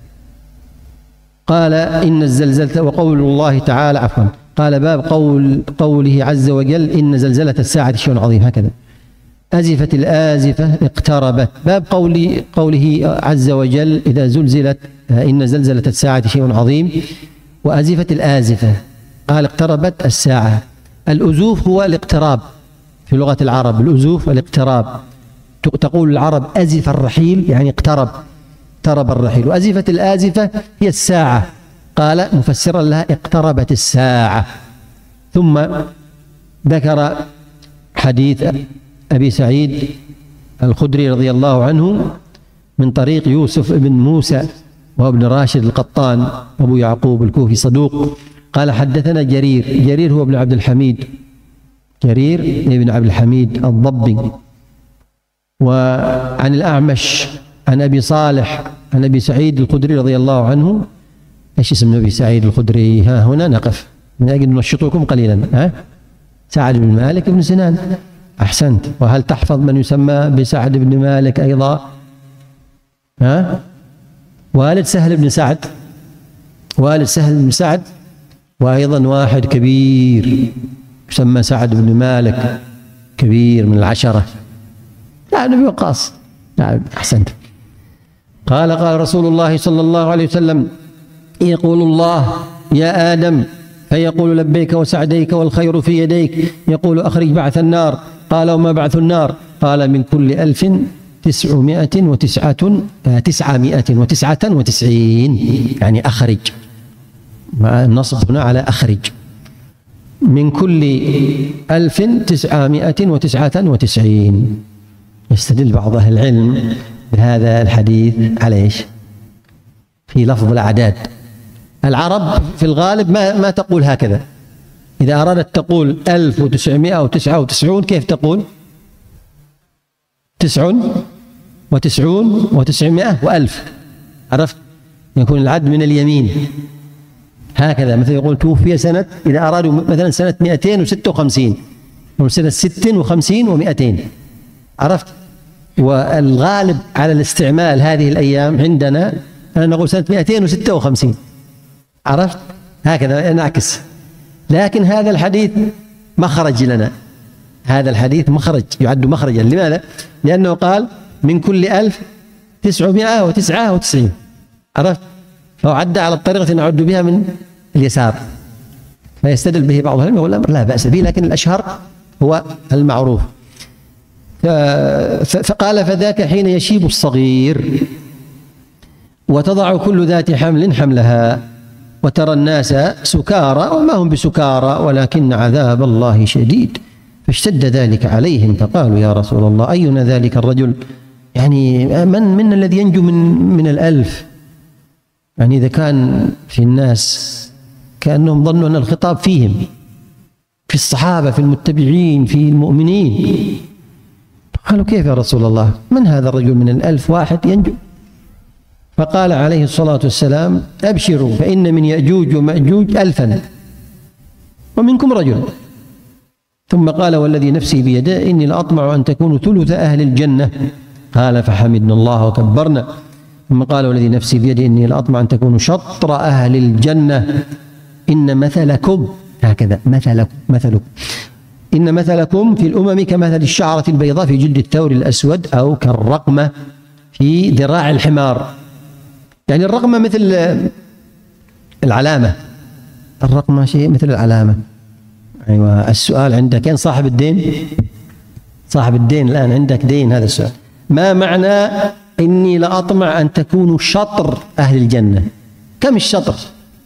قال إن الزلزلة، وقول الله تعالى عفوا قال باب قول قوله عز وجل إن زلزلة الساعة شيء عظيم. هكذا أزفت الآزفة اقتربت. باب قول قوله عز وجل إذا زلزلت إن زلزلة الساعة شيء عظيم وأزفت الآزفة. قال اقتربت الساعة. الأزوف هو الاقتراب في لغة العرب، الأزوف الاقتراب. تقول العرب أزف الرحيل يعني اقترب اقترب الرحيل، وأزفت الآزفة هي الساعة. قال مفسرا لها اقتربت الساعة. ثم ذكر حديث أبي سعيد الخدري رضي الله عنه من طريق يوسف بن موسى وهو ابن راشد القطان أبو يعقوب الكوفي صدوق. قال حدثنا جرير، جرير هو ابن عبد الحميد، جرير ابن عبد الحميد الضبي. وعن الأعمش عن أبي صالح عن أبي سعيد الخدري رضي الله عنه. ايش اسم أبي سعيد الخدري؟ ها هنا نقف من أجل ننشطكم قليلا. ها سعد بن مالك بن سنان. أحسنت. وهل تحفظ من يسمى بسعد بن مالك أيضا؟ ها والد سهل بن سعد، والد سهل بن سعد، وأيضا واحد كبير يسمى سعد بن مالك كبير من العشرة. لا نبي وقاص. نعم أحسنت. قال قال رسول الله صلى الله عليه وسلم يقول الله يا آدم فيقول لبيك وسعديك والخير في يديك. يقول أخرج بعث النار. قال وما بعث النار؟ قال من كل ألف تسعمائة وتسعة تسعمائة وتسعة وتسعين، يعني أخرج، مع النصب هنا على أخرج. من كل ألف تسعمائة وتسعة وتسعين. يستدل بعض أهل العلم بهذا الحديث على ايش؟ في لفظ الأعداد. العرب في الغالب ما ما تقول هكذا. إذا أرادت تقول ألف وتسعمائة وتسعة وتسعون كيف تقول؟ تسع وتسعون وتسعمائة وألف. عرفت؟ يكون العد من اليمين هكذا. مثل يقول توفي سنة، إذا أرادوا مثلا سنة مئتين وستة وخمسين أو سنة ست وخمسين ومئتين. عرفت؟ والغالب على الاستعمال هذه الأيام عندنا أنا نقول سنة مئتين وستة وخمسين. عرفت؟ هكذا نعكس. لكن هذا الحديث مخرج لنا، هذا الحديث مخرج يعد مخرجا. لماذا؟ لأنه قال من كل ألف تسعمائة وتسعة وتسعين. عرفت؟ فهو عد على الطريقة نعد بها من اليسار، فيستدل به بعض العلماء يقول لا بأس به، لكن الأشهر هو المعروف. فقال فذاك حين يشيب الصغير وتضع كل ذات حمل حملها وترى الناس سكارى وما هم بسكارى ولكن عذاب الله شديد فاشتد ذلك عليهم فقالوا يا رسول الله أينا ذلك الرجل؟ يعني من من الذي ينجو من من الألف؟ يعني إذا كان في الناس كأنهم ظنوا أن الخطاب فيهم، في الصحابة، في المتبعين، في المؤمنين. قالوا كيف يا رسول الله؟ من هذا الرجل من الألف واحد ينجو؟ فقال عليه الصلاة والسلام أبشروا فإن من يأجوج ومأجوج ألفا ومنكم رجل. ثم قال والذي نفسي بيده إني لأطمع أن تكونوا ثلث أهل الجنة. قال فحمدنا الله وكبرنا. ثم قال والذي نفسي بيده إني لأطمع أن تكونوا شطر أهل الجنة إن مثلكم، هكذا مثلكم مثلكم إن مثلكم في الأمم كمثل الشعرة البيضاء في جلد الثور الأسود أو كالرقمة في ذراع الحمار. يعني الرقمة مثل العلامة، الرقمة شيء مثل العلامة. أيوة. السؤال عندك أين صاحب الدين؟ صاحب الدين الآن عندك دين. هذا السؤال ما معنى إني لأطمع أن تكونوا شطر أهل الجنة؟ كم الشطر؟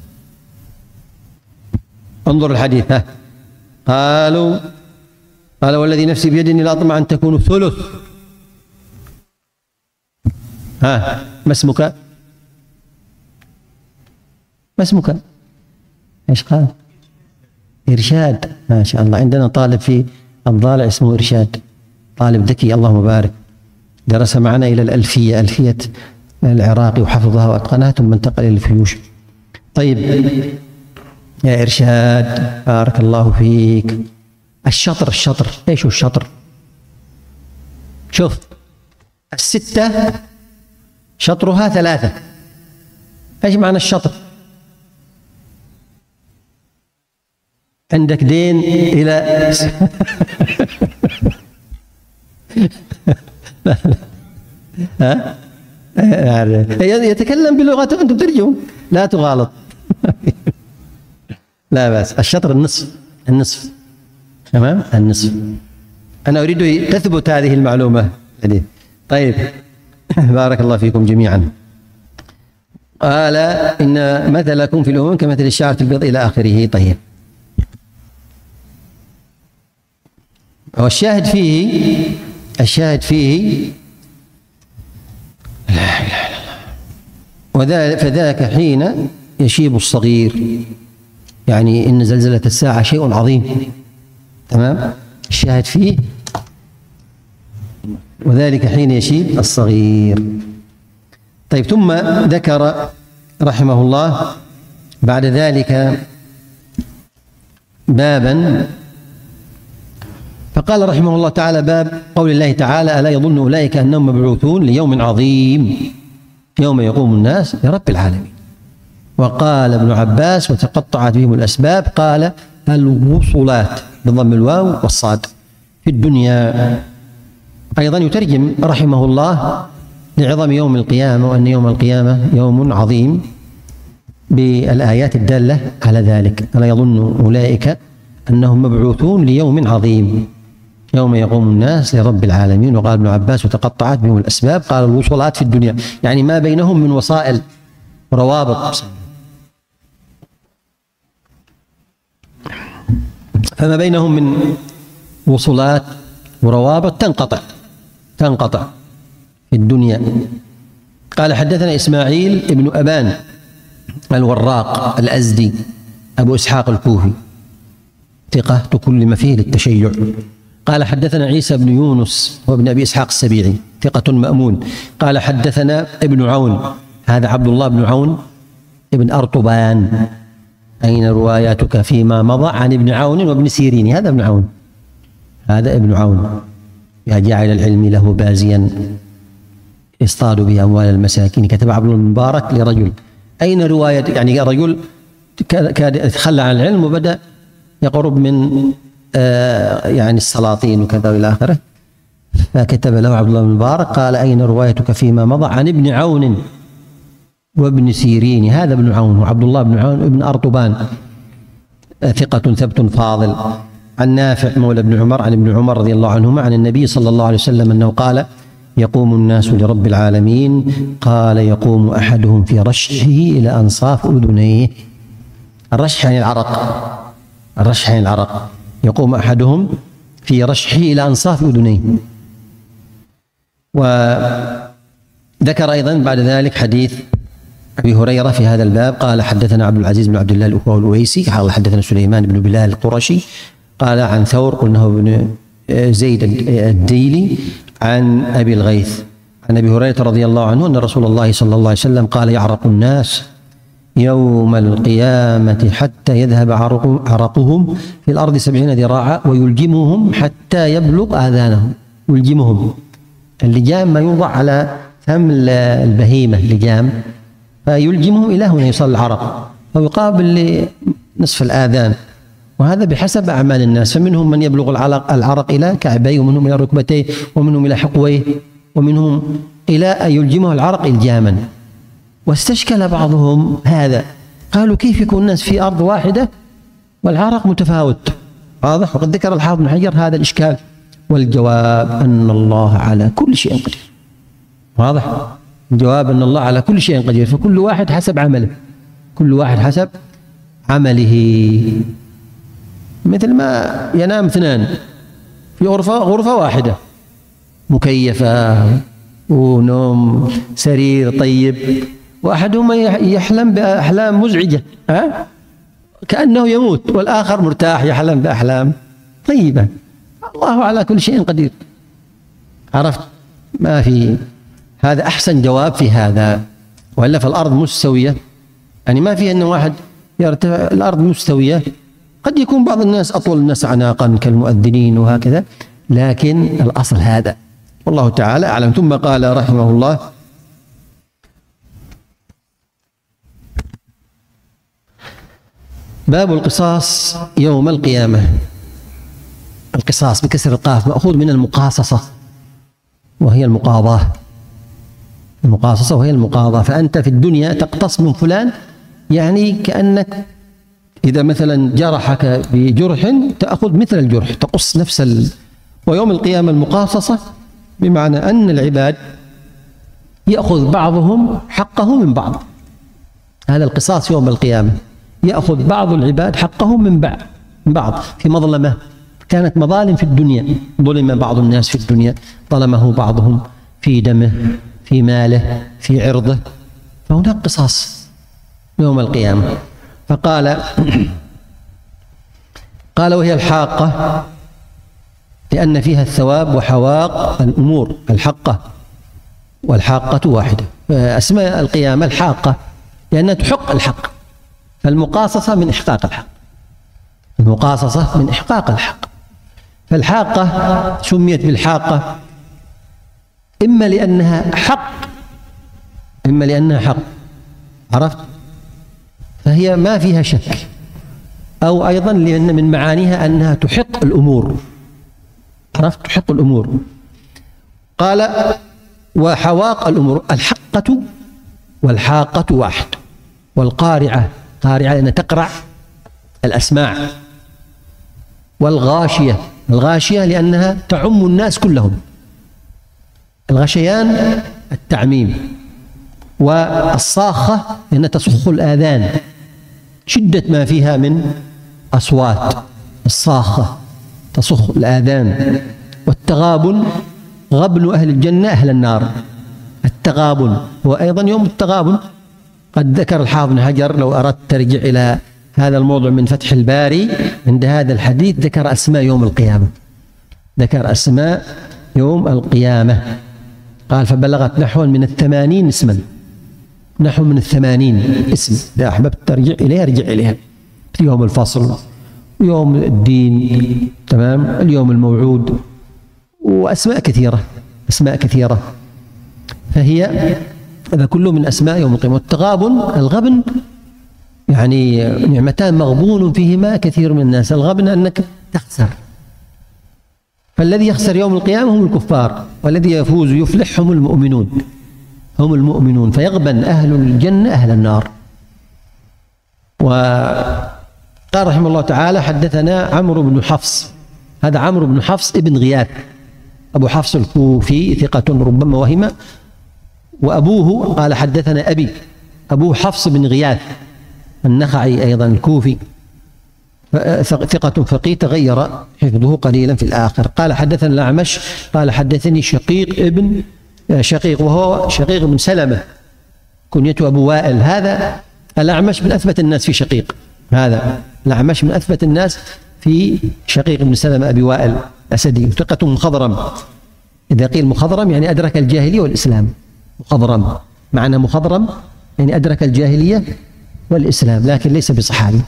انظر الحديث. ها قالوا قال والذي نفسي بيده إني لأطمع أن تكونوا ثلث. ها ما اسمك؟ ما اسمك؟ ايش قال؟ إرشاد. ما شاء الله. عندنا طالب في الضالع اسمه إرشاد، طالب ذكي اللهم بارك، درس معنا إلى الألفية، ألفية العراقي وحفظها وأتقنها ثم انتقل إلى الفيوش. طيب يا إرشاد بارك الله فيك، الشطر الشطر ايش هو الشطر؟ شوف الستة شطرها ثلاثة، ايش معنى الشطر؟ عندك دين إلى ها؟ يتكلم بلغته أنتم ترجمون، لا تغالط. لا بأس. الشطر النصف، النصف تمام، النصف. أنا أريد تثبت هذه المعلومة. طيب بارك الله فيكم جميعا. قال إن مثلكم في الأمم كمثل الشعرة البيض إلى آخره. طيب والشاهد فيه الشاهد فيه لا إله إلا الله. فذاك حين يشيب الصغير، يعني إن زلزلة الساعة شيء عظيم. تمام. الشاهد فيه وذلك حين يشيب الصغير. طيب ثم ذكر رحمه الله بعد ذلك بابا، فقال رحمه الله تعالى باب قول الله تعالى ألا يظن أولئك أنهم مبعوثون ليوم عظيم يوم يقوم الناس لرب العالمين. وقال ابن عباس وتقطعت بهم الأسباب، قال الوصلات بضم الواو والصاد في الدنيا. أيضا يترجم رحمه الله لعظم يوم القيامة وأن يوم القيامة يوم عظيم بالآيات الدالة على ذلك. ألا يظن أولئك أنهم مبعوثون ليوم عظيم يوم يقوم الناس لرب العالمين. وقال ابن عباس وتقطعت بهم الأسباب، قال الوصلات في الدنيا يعني ما بينهم من وسائل وروابط، فما بينهم من وصلات وروابط تنقطع تنقطع في الدنيا. قال حدثنا إسماعيل ابن أبان الوراق الأزدي أبو إسحاق الكوفي ثقة تكلم فيه للتشيع. قال حدثنا عيسى بن يونس وابن أبي إسحاق السبيعي ثقة مأمون. قال حدثنا ابن عون، هذا عبد الله بن عون ابن أرطبان. أين رواياتك فيما مضى عن ابن عون وابن سيرين؟ هذا ابن عون، هذا ابن عون يا جاعل العلم له بازيا يصطاد به أموال المساكين. كتب عبد المبارك لرجل أين رواية، يعني رجل كاد يتخلى عن العلم وبدأ يقرب من آه يعني السلاطين وكذا إلى آخره، فكتب له عبد الله بن المبارك قال أين روايتك فيما مضى عن ابن عون وابن سيرين؟ هذا ابن عون وعبد الله بن عون ابن أرطبان ثقة ثبت فاضل. عن نافع مولى ابن عمر عن ابن عمر رضي الله عنهما عن النبي صلى الله عليه وسلم أنه قال يقوم الناس لرب العالمين، قال يقوم أحدهم في رشحه إلى أنصاف أذنيه. الرشح يعني العرق، الرشح يعني العرق. يقوم أحدهم في رشحه إلى أنصاف أذنيه. وذكر أيضا بعد ذلك حديث أبي هريرة في هذا الباب. قال حدثنا عبد العزيز بن عبد الله الأويسي قال حدثنا سليمان بن بلال القرشي قال عن ثور قلناه بن زيد الديلي عن أبي الغيث عن أبي هريرة رضي الله عنه أن رسول الله صلى الله عليه وسلم قال يعرق الناس يوم القيامة حتى يذهب عرقهم في الأرض سبعين ذراعا ويلجمهم حتى يبلغ آذانهم. يلجمهم، اللجام ما يوضع على فم البهيمة، اللجام، فيلجمهم إلى هنا يصل العرق ويقابل لنصف الآذان، وهذا بحسب أعمال الناس، فمنهم من يبلغ العرق, العرق إلى كعبيه، ومنهم إلى ركبتيه، ومنهم إلى حقويه، ومنهم إلى أن يلجمه العرق إلجاما. واستشكل بعضهم هذا، قالوا كيف يكون الناس في أرض واحدة والعرق متفاوت؟ واضح. وقد ذكر الحافظ بن حجر هذا الإشكال، والجواب أن الله على كل شيء قدير. واضح. الجواب أن الله على كل شيء قدير، فكل واحد حسب عمله، كل واحد حسب عمله. مثل ما ينام اثنان في غرفة غرفة واحدة مكيفة ونوم سرير طيب، وأحدهما يحلم بأحلام مزعجة ها؟ كأنه يموت، والآخر مرتاح يحلم بأحلام طيبة. الله على كل شيء قدير. عرفت؟ ما في هذا أحسن جواب في هذا. وإلا فالأرض مستوية، يعني ما في أن واحد يرتفع، الأرض مستوية. قد يكون بعض الناس أطول الناس أعناقا كالمؤذنين وهكذا، لكن الأصل هذا، والله تعالى أعلم. ثم قال رحمه الله: باب القصاص يوم القيامة. القصاص بكسر القاف مأخوذ من المقاصصة، وهي المقاضاة. المقاصصة وهي المقاضاة. فأنت في الدنيا تقتص من فلان، يعني كأنك إذا مثلا جرحك بجرح تأخذ مثل الجرح، تقص نفس ال... ويوم القيامة المقاصصة بمعنى أن العباد يأخذ بعضهم حقه من بعض. هذا القصاص يوم القيامة، يأخذ بعض العباد حقهم من بعض من بعض في مظلمة كانت مظالم في الدنيا، ظلم بعض الناس في الدنيا، ظلمه بعضهم في دمه، في ماله، في عرضه، فهناك قصاص يوم القيامة. فقال قال وهي الحاقة لأن فيها الثواب وحواق الأمور. الحقة والحاقة واحدة. أسماء القيامة الحاقة لأنها تحق الحق، فالمقاصصة من إحقاق الحق، المقاصصة من إحقاق الحق. فالحاقة سميت بالحاقة إما لأنها حق، إما لأنها حق، عرفت؟ فهي ما فيها شك، أو أيضا لأن من معانيها أنها تحق الأمور، عرفت؟ تحق الأمور. قال وحواق الأمور. الحقة والحاقة واحد. والقارعة، قارعة لأنها تقرع الأسماع. والغاشية، الغاشية لأنها تعم الناس كلهم. الغشيان التعميم. والصاخة لأنها تصخ الآذان، شدة ما فيها من أصوات، الصاخة تصخ الآذان. والتغابن غبن أهل الجنة أهل النار. التغابن هو أيضا يوم التغابن. قد ذكر الحافظ بن حجر لو أردت ترجع إلى هذا الموضوع من فتح الباري عند هذا الحديث، ذكر أسماء يوم القيامة، ذكر أسماء يوم القيامة. قال فبلغت نحو من الثمانين اسما، نحو من الثمانين اسم. إذا أحببت ترجع إليها رجع إليها. في يوم الفصل، يوم الدين، تمام، اليوم الموعود، وأسماء كثيرة، أسماء كثيرة. فهي هذا كله من أسماء يوم القيامة. والتغابن، الغبن يعني نعمتان مغبون فيهما كثير من الناس. الغبن أنك تخسر، فالذي يخسر يوم القيامة هم الكفار، والذي يفوز يفلح هم المؤمنون، هم المؤمنون. فيغبن أهل الجنة أهل النار. وقال رحمه الله تعالى حدثنا عمرو بن حفص. هذا عمرو بن حفص ابن غياث، أبو حفص الكوفي ثقة ربما وهم. وأبوه قال حدثنا أبي، أبوه حفص بن غياث النخعي أيضا الكوفي، ثقة فقيه تغير حفظه قليلا في الآخر. قال حدثنا الأعمش قال حدثني شقيق ابن شقيق، وهو شقيق بن سلمة كنيته أبو وائل. هذا الأعمش من أثبت الناس في شقيق، هذا الأعمش من أثبت الناس في شقيق بن سلمة أبي وائل أسدي، ثقة مخضرم. إذا قيل مخضرم يعني أدرك الجاهلية والإسلام. مخضرم معنى مخضرم يعني أدرك الجاهلية والإسلام، لكن ليس بصحابي.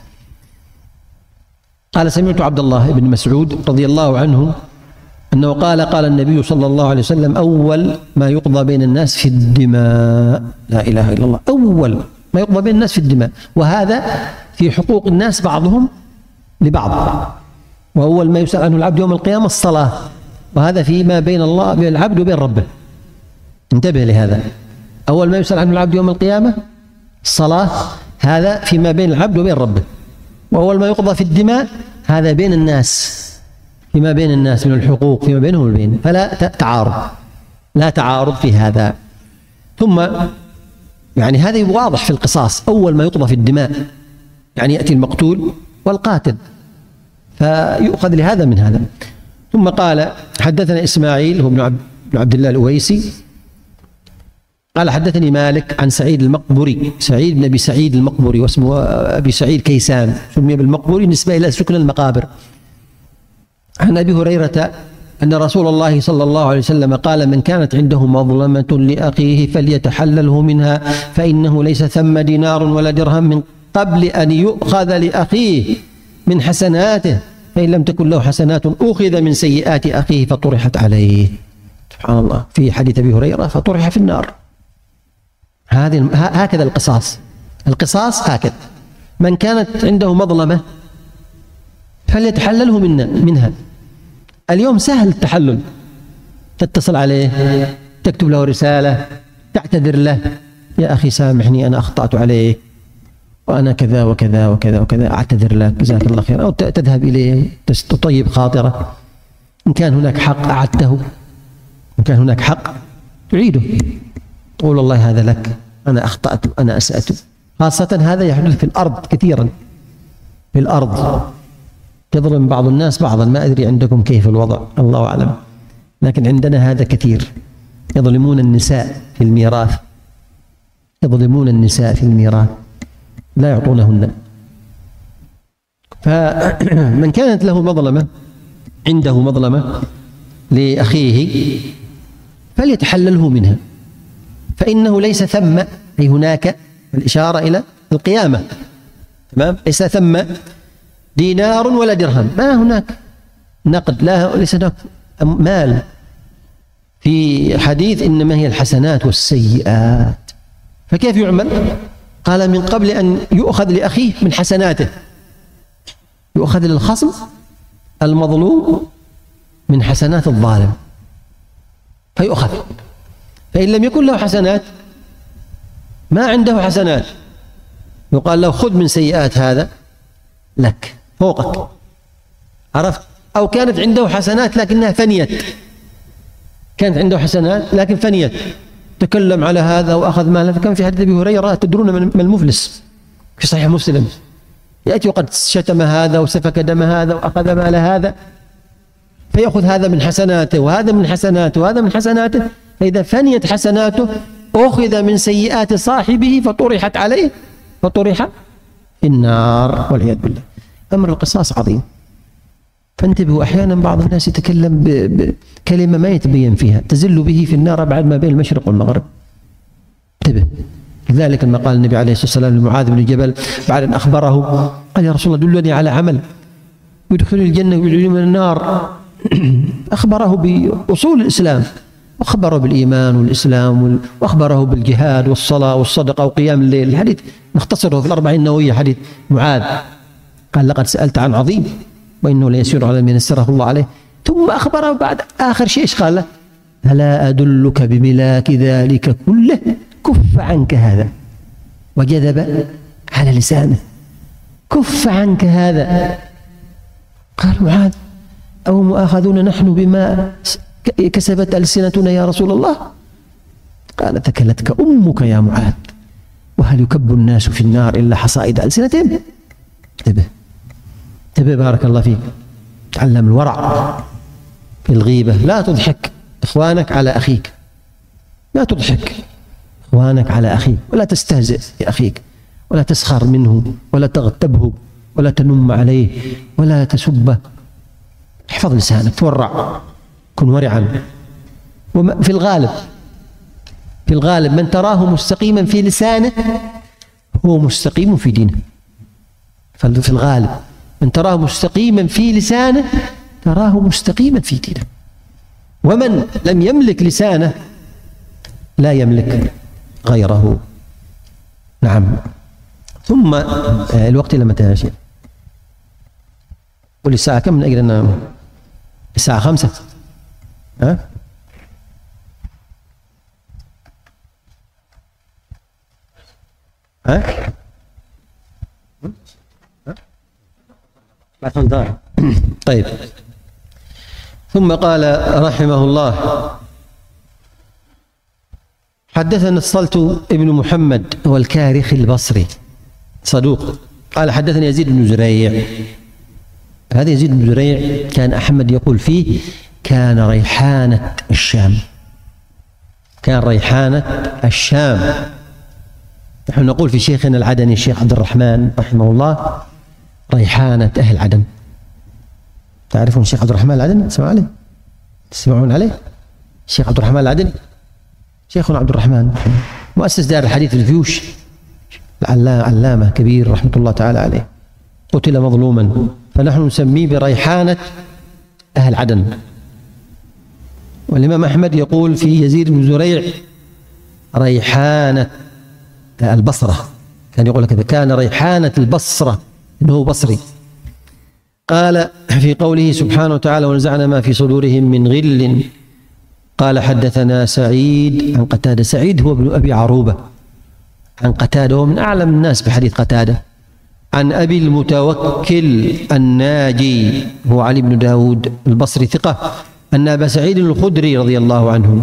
قال سمعت عبد الله بن مسعود رضي الله عنه أنه قال قال النبي صلى الله عليه وسلم: أول ما يقضى بين الناس في الدماء. لا إله إلا الله. أول ما يقضى بين الناس في الدماء، وهذا في حقوق الناس بعضهم لبعض. وأول ما يسأل عنه العبد يوم القيامة الصلاة، وهذا فيما بين الله بين العبد وبين ربه. انتبه لهذا، أول ما يسأل عنه العبد يوم القيامة الصلاة، هذا فيما بين العبد وبين ربه. وأول ما يقضى في الدماء هذا بين الناس، فيما بين الناس من الحقوق فيما بينهم وبين، فلا تعارض، لا تعارض في هذا. ثم يعني هذا واضح في القصاص، أول ما يقضى في الدماء يعني يأتي المقتول والقاتل، فيؤخذ لهذا من هذا. ثم قال: حدثنا إسماعيل هو ابن عبد الله الأويسي قال: حدثني مالك عن سعيد المقبري، سعيد بن أبي سعيد المقبري، واسمه أبي سعيد كيسان، سمي بالمقبري نسبة إلى سكن المقابر. عن أبي هريرة أن رسول الله صلى الله عليه وسلم قال: من كانت عنده مظلمة لأخيه فليتحلله منها، فإنه ليس ثم دينار ولا درهم من قبل أن يؤخذ لأخيه من حسناته، فإن لم تكن له حسنات أخذ من سيئات أخيه فطرحت عليه. سبحان الله، في حديث أبي هريرة فطرح في النار. هذه هكذا القصاص، القصاص هكذا، من كانت عنده مظلمة فليتحلله منا منها. اليوم سهل التحلل، تتصل عليه، تكتب له رسالة، تعتذر له: يا أخي سامحني أنا أخطأت عليك وأنا كذا وكذا وكذا وكذا، أعتذر لك جزاك الله خير. أو تذهب إليه تطيب خاطره، إن كان هناك حق أعدته، إن كان هناك حق تعيده، تقول والله هذا لك، أنا أخطأت، أنا أسأت. خاصة هذا يحدث في الأرض كثيرا، في الأرض يظلم بعض الناس بعضا، ما أدري عندكم كيف الوضع، الله أعلم، لكن عندنا هذا كثير. يظلمون النساء في الميراث، يظلمون النساء في الميراث، لا يعطونهن. فمن كانت له مظلمة، عنده مظلمة لأخيه فليتحلله منها، فإنه ليس ثم، أي هناك، الإشارة إلى القيامة، تمام، ليس ثم دينار ولا درهم، ما هناك نقد، لا ليس هناك مال. في حديث إنما هي الحسنات والسيئات، فكيف يعمل؟ قال: من قبل أن يؤخذ لأخيه من حسناته، يؤخذ للخصم المظلوم من حسنات الظالم فيؤخذ، فإن لم يكن له حسنات، ما عنده حسنات، يقال له: خذ من سيئات هذا لك فوقك، عرفت؟ أو كانت عنده حسنات لكنها فنيت، كانت عنده حسنات لكن فنيت، تكلم على هذا وأخذ ماله. كان في حديث أبي هريرة: تدرون من المفلس؟ في صحيح مسلم، يأتي وقد شتم هذا وسفك دم هذا وأخذ مال هذا، فيأخذ هذا من حسناته وهذا من حسناته وهذا من حسناته، فإذا فنيت حسناته أخذ من سيئات صاحبه فطرحت عليه، فطرح في النار والعياذ بالله. أمر القصاص عظيم، فانتبهوا. أحيانا بعض الناس يتكلم بكلمة ما يتبين فيها، تزل به في النار بعد ما بين المشرق والمغرب. انتبه. لذلك لما قال النبي عليه الصلاة والسلام لمعاذ بن جبل بعد أن أخبره، قال: يا رسول الله دلني على عمل يدخلني الجنة ويعيذني من النار. أخبره بأصول الإسلام، وأخبره بالإيمان والإسلام، وأخبره بالجهاد والصلاة والصدقة وقيام الليل. الحديث نختصره في الأربعين النووية، حديث معاذ. قال: لقد سألت عن عظيم وإنه ليسير على من يسره الله عليه. ثم أخبره بعد آخر شيء، إيش قال له؟ ألا أدلك بملاك ذلك كله؟ كف عنك هذا، وجذب على لسانه، كف عنك هذا. قال معاذ: أو مؤاخذون نحن بما كسبت ألسنتنا يا رسول الله؟ قال: ثكلتك أمك يا معاذ، وهل يكب الناس في النار إلا حصائد ألسنتهم؟ انتبه، انتبه، بارك الله فيك. تعلم الورع في الغيبة، لا تضحك إخوانك على أخيك، لا تضحك إخوانك على أخيك، ولا تستهزئ بأخيك، ولا تسخر منه، ولا تغتبه، ولا تنم عليه، ولا تسبه. احفظ لسانك، تورع، كن ورعا. وفي الغالب في الغالب من تراه مستقيما في لسانه هو مستقيم في دينه. ففي الغالب من تراه مستقيما في لسانه تراه مستقيما في دينه، ومن لم يملك لسانه لا يملك غيره. نعم. ثم الوقت لما تناشي قل الساعة كم من أجل أن الساعة خمسة. ها ها ها طيب. ثم قال رحمه الله حدثنا الصلت ابن محمد هو الكارخي البصري صدوق، قال حدثني يزيد بن زريع. هذا يزيد بن زريع كان أحمد يقول فيه كان ريحانة الشام، كان ريحانة الشام. نحن نقول في شيخنا العدني الشيخ عبد الرحمن رحمه الله ريحانة أهل عدن. تعرفون الشيخ عبد الرحمن العدني؟ تسمعون عليه؟ تسمعون عليه؟ الشيخ عبد الرحمن العدني شيخنا عبد الرحمن مؤسس دار الحديث الفيوش، علامة كبير رحمة الله تعالى عليه، قتل مظلوما، فنحن نسميه بريحانة أهل عدن. والإمام أحمد يقول في يزيد بن زريع ريحانة البصرة، كان يقول كذا كان ريحانة البصرة إنه بصري. قال في قوله سبحانه وتعالى ونزعنا ما في صدورهم من غل، قال حدثنا سعيد عن قتادة. سعيد هو ابن أبي عروبة عن قتادة، ومن أعلم الناس بحديث قتادة. عن أبي المتوكل الناجي هو علي بن داود البصري ثقة، أن أبا سعيد الخدري رضي الله عنه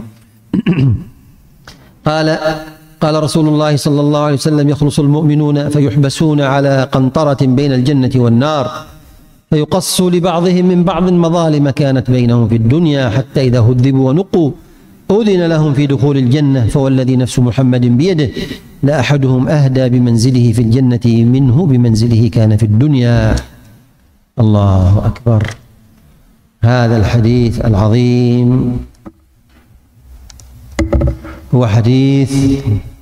قال قال رسول الله صلى الله عليه وسلم يخلص المؤمنون فيحبسون على قنطرة بين الجنة والنار، فيقص لبعضهم من بعض مظالم كانت بينهم في الدنيا، حتى إذا هذبوا ونقوا أذن لهم في دخول الجنة، فوالذي نفس محمد بيده لأحدهم أهدى بمنزله في الجنة منه بمنزله كان في الدنيا. الله أكبر. هذا الحديث العظيم هو حديث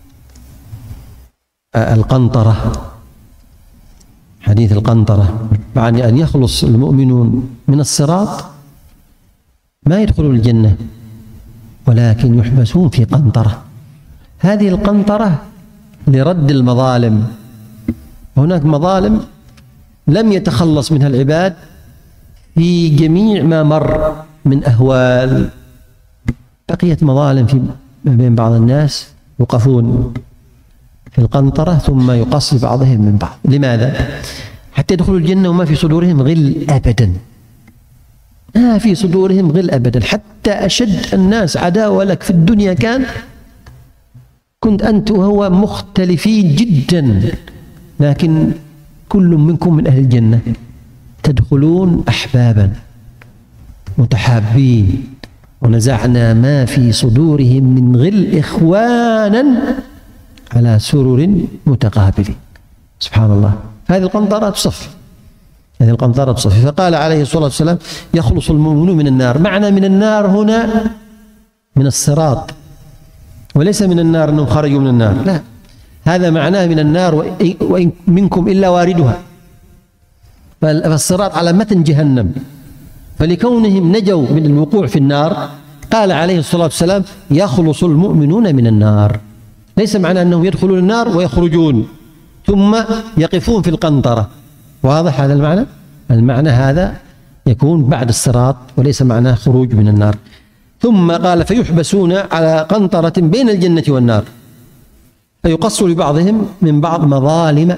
القنطرة، حديث القنطرة، يعني أن يخلص المؤمنون من الصراط ما يدخلون الجنة ولكن يحبسون في قنطرة. هذه القنطرة لرد المظالم. هناك مظالم لم يتخلص منها العباد في جميع ما مر من أهوال، بقيت مظالم في بين بعض الناس يوقفون في القنطرة ثم يقص بعضهم من بعض. لماذا؟ حتى يدخلوا الجنة وما في صدورهم غل أبدا، ما في صدورهم غل أبدا. حتى أشد الناس عداوة لك في الدنيا كان كنت أنت وهو مختلفين جدا، لكن كل منكم من أهل الجنة تدخلون أحبابا متحابين، ونزعنا ما في صدورهم من غل إخوانا على سرر متقابلين. سبحان الله. هذه القنطرة تصفي، هذه القنطرة تصفي. فقال عليه الصلاة والسلام يخلص المؤمنون من النار. معنى من النار هنا من الصراط، وليس من النار أنهم خرجوا من النار، لا، هذا معناه من النار وإن منكم إلا واردها. فالصراط على متن جهنم، فلكونهم نجوا من الوقوع في النار قال عليه الصلاة والسلام يخلص المؤمنون من النار. ليس معنى أنهم يدخلون النار ويخرجون ثم يقفون في القنطرة. واضح هذا المعنى؟ المعنى هذا يكون بعد الصراط وليس معناه خروج من النار. ثم قال فيحبسون على قنطرة بين الجنة والنار، فيقص لبعضهم من بعض مظالم.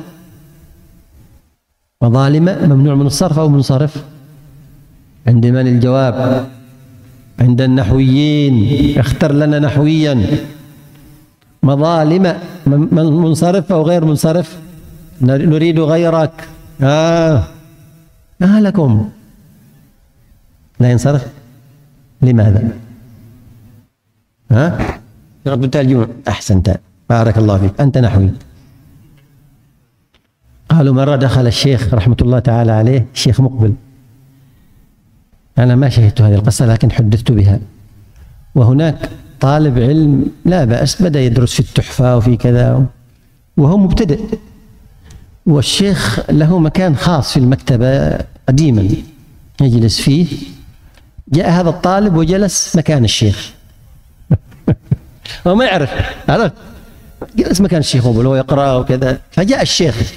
مظالم ممنوع من الصرف أو منصرف؟ عند من الجواب؟ عند النحويين. اختر لنا نحويا. مظالم منصرف أو غير منصرف؟ نريد غيرك. آه ما لكم لا ينصرف؟ لماذا؟ ها؟ رب الترجمة. أحسنت، بارك الله فيك، أنت نحوي. قالوا مرة دخل الشيخ رحمة الله تعالى عليه، الشيخ مقبل، أنا ما شهدت هذه القصة لكن حدثت بها، وهناك طالب علم لا بأس بدأ يدرس في التحفة وفي كذا، وهو مبتدئ، والشيخ له مكان خاص في المكتبة قديما يجلس فيه. جاء هذا الطالب وجلس مكان الشيخ هو ما يعرف، عرفت؟ جلس مكان الشيخ وهو يقرأ وكذا. فجاء الشيخ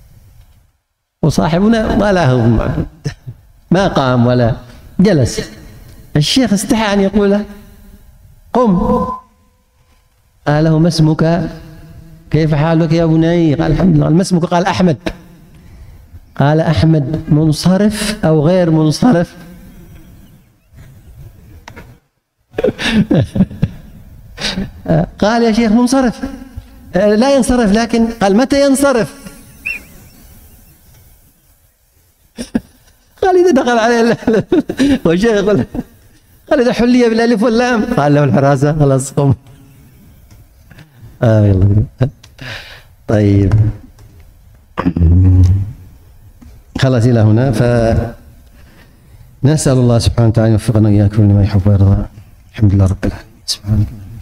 وصاحبنا ما له ما قام ولا جلس. الشيخ استحى أن يقول له قم. قال له ما اسمك؟ كيف حالك يا بني؟ قال الحمد لله. ما اسمك؟ قال أحمد. قال أحمد منصرف أو غير منصرف؟ قال يا شيخ منصرف. لا ينصرف، لكن قال متى ينصرف؟ قال إذا دخل عليه والشيخ يقول قال إذا حلي بالألف واللام. قال له الحراسة خلاص قم. آه يلا. طيب خلاص إلى هنا. فنسأل الله سبحانه وتعالى يوفقنا وإياكم لما يحب ويرضى. الحمد لله رب العالمين. سبحانك.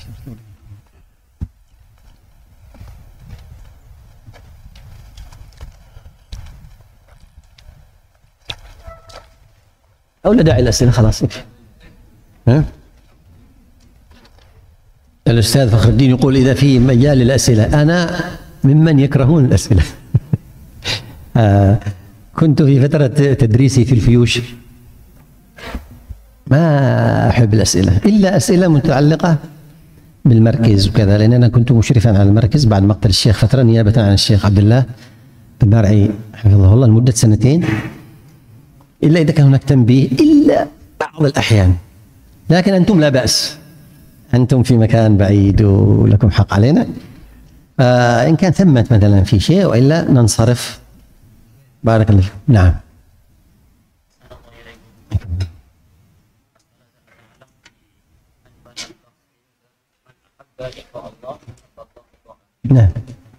أو لا داعي الأسئلة خلاص. ها؟ الأستاذ فخر الدين يقول إذا في مجال للأسئلة. أنا ممن يكرهون الأسئلة. آه كنت في فترة تدريسي في الفيوش ما أحب الأسئلة إلا أسئلة متعلقة بالمركز وكذا، لأن أنا كنت مشرفا على المركز بعد مقتل الشيخ فترة نيابة عن الشيخ عبد الله المرعي حفظه الله لمدة سنتين، إلا إذا كان هناك تنبيه إلا بعض الأحيان. لكن أنتم لا بأس، أنتم في مكان بعيد ولكم حق علينا. فإن كان ثمت مثلا في شيء وإلا ننصرف. بارك الله فيكم. نعم. نعم.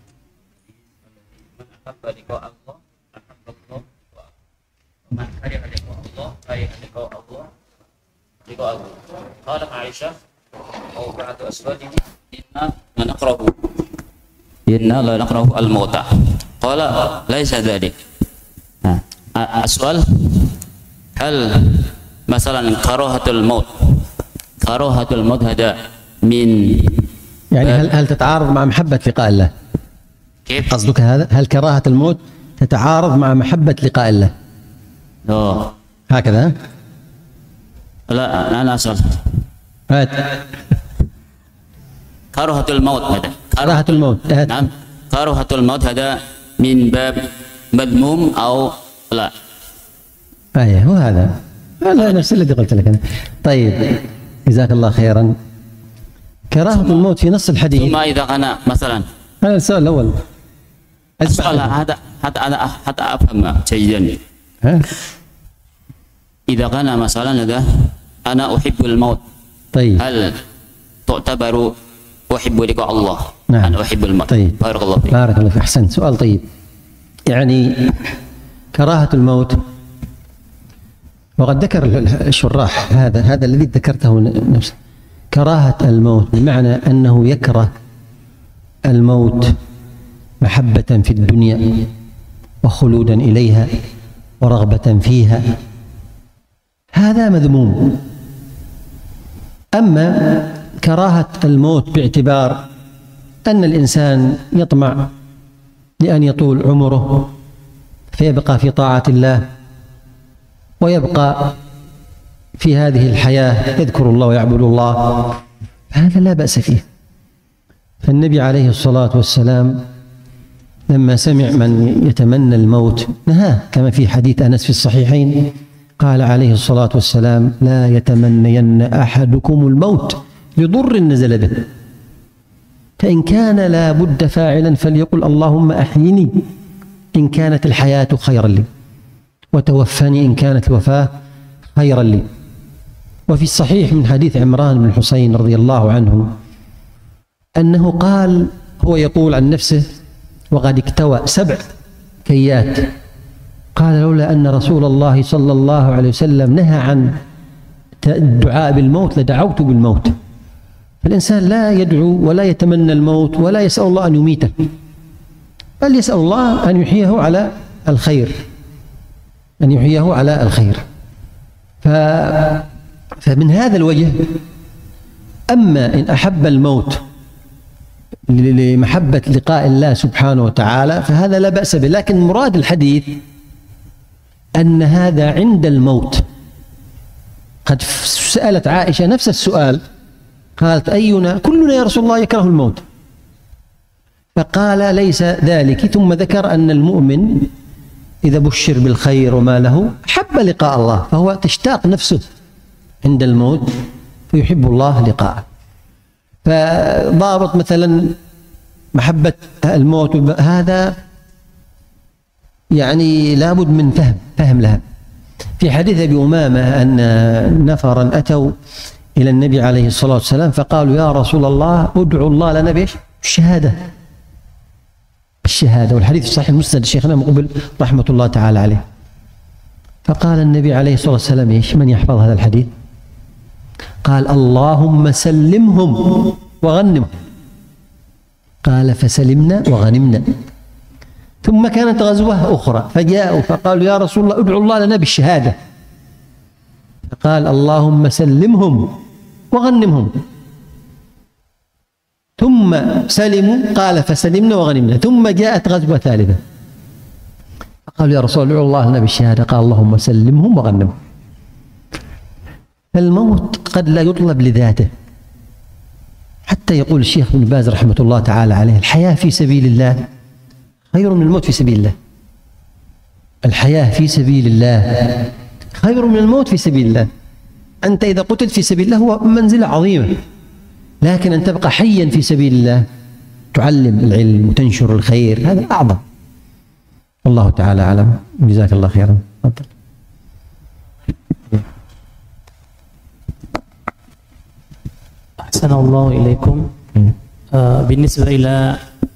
من كره لقاء الله كره لقاء الله لقاء الله. قالت عائشة أو بعض أزواجه إنا لنكره إنا لنكره الموت. قال ليس ذلك. السؤال هل مثلا كراهة الموت كراهة الموت هذا من يعني هل هل تتعارض مع محبة لقاء الله؟ كيف قصدك هذا؟ هل كراهة الموت تتعارض مع محبة لقاء الله؟ أوه. هكذا؟ لا أنا أسأل. هات. كراهة الموت هذا كراهة الموت. هات. نعم. كراهة الموت هذا من باب مذموم أو لا؟ أيه هو هذا. لا نفس الذي قلت لك أنا. طيب جزاك الله خيرا. كراهة الموت في نص الحديث. ثم إذا كان مثلا هذا السؤال الأول. السؤال هذا حتى أنا حتى أفهم جيدا. ها؟ إذا كان مثلا هذا أنا أحب الموت. طيب. هل تعتبر أحب لقاء الله؟ نعم. أنا أحب الموت. طيب. بارك الله فيك. بارك الله فيك. أحسنت. سؤال طيب. يعني كراهة الموت، وقد ذكر الشراح هذا هذا الذي ذكرته نفسه. كراهة الموت بمعنى أنه يكره الموت محبة في الدنيا وخلودا إليها ورغبة فيها، هذا مذموم. أما كراهة الموت باعتبار أن الإنسان يطمع لأن يطول عمره فيبقى في طاعة الله ويبقى في هذه الحياة يذكر الله ويعبد الله، هذا لا بأس فيه. فالنبي عليه الصلاة والسلام لما سمع من يتمنى الموت نهاه، كما في حديث أنس في الصحيحين قال عليه الصلاة والسلام لا يتمنين أحدكم الموت لضر نزل به، فإن كان لا بد فاعلا فليقل اللهم أحيني إن كانت الحياة خيرا لي وتوفني إن كانت الوفاة خيرا لي. وفي الصحيح من حديث عمران بن الحصين رضي الله عنه أنه قال هو يقول عن نفسه وقد اكتوى سبع كيات، قال لولا أن رسول الله صلى الله عليه وسلم نهى عن الدعاء بالموت لدعوت بالموت. فالإنسان لا يدعو ولا يتمنى الموت ولا يسأل الله أن يميته، بل يسأل الله أن يحييه على الخير، أن يحييه على الخير. ف... فمن هذا الوجه، أما إن أحب الموت لمحبة لقاء الله سبحانه وتعالى فهذا لا بأس به، لكن مراد الحديث أن هذا عند الموت. قد سألت عائشة نفس السؤال، قالت: أينا كلنا يا رسول الله يكره الموت؟ فقال: ليس ذلك، ثم ذكر أن المؤمن إذا بشر بالخير وما له حب لقاء الله، فهو تشتاق نفسه عند الموت فيحب الله لقاءه. فضابط مثلا محبة الموت هذا يعني لابد من فهم فهم لها. في حديث أبي أمامة أن نفرا أتوا إلى النبي عليه الصلاة والسلام فقالوا: يا رسول الله ادعوا الله لنا بإيش؟ الشهادة. الشهادة. والحديث صحيح المسند شيخنا مقبل رحمة الله تعالى عليه. فقال النبي عليه الصلاة والسلام: إيش؟ من يحفظ هذا الحديث؟ قال: اللهم سلمهم وغنمهم. قال: فسلمنا وغنمنا. ثم كانت غزوة أخرى فجاءوا فقالوا: يا رسول الله ادعوا الله لنا بالشهادة. فقال: اللهم سلمهم وغنمهم. ثم سلموا، قال: فسلمنا وغنمنا. ثم جاءت غزوة ثالثة فقالوا: يا رسول الله ادعوا الله لنا بالشهادة. قال: اللهم سلمهم وغنمهم. فالموت قد لا يطلب لذاته، حتى يقول الشيخ ابن باز رحمة الله تعالى عليه: الحياة في سبيل الله خير من الموت في سبيل الله. الحياة في سبيل الله خير من الموت في سبيل الله. أنت إذا قتلت في سبيل الله هو منزلة عظيمة، لكن أن تبقى حيا في سبيل الله تعلم العلم وتنشر الخير هذا أعظم. والله تعالى أعلم. جزاك الله خيرا. تفضل. أحسن الله إليكم. آه بالنسبة إلى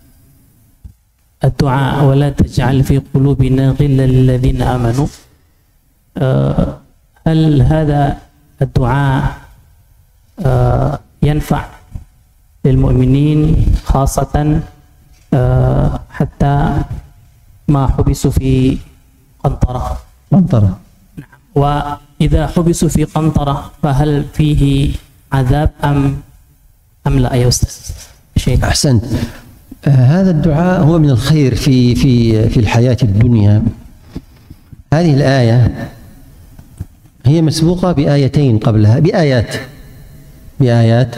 الدعاء ولا تجعل في قلوبنا غلا للذين آمنوا، آه هل هذا الدعاء آه ينفع للمؤمنين خاصة آه حتى ما حبسوا في قنطرة؟ قنطرة. نعم. وإذا حبسوا في قنطرة فهل فيه عذاب أم أم لا يا أستاذ؟ شيء. أحسنت. آه هذا الدعاء هو من الخير في في في الحياة الدنيا. هذه الآية هي مسبوقة بآيتين قبلها، بآيات بآيات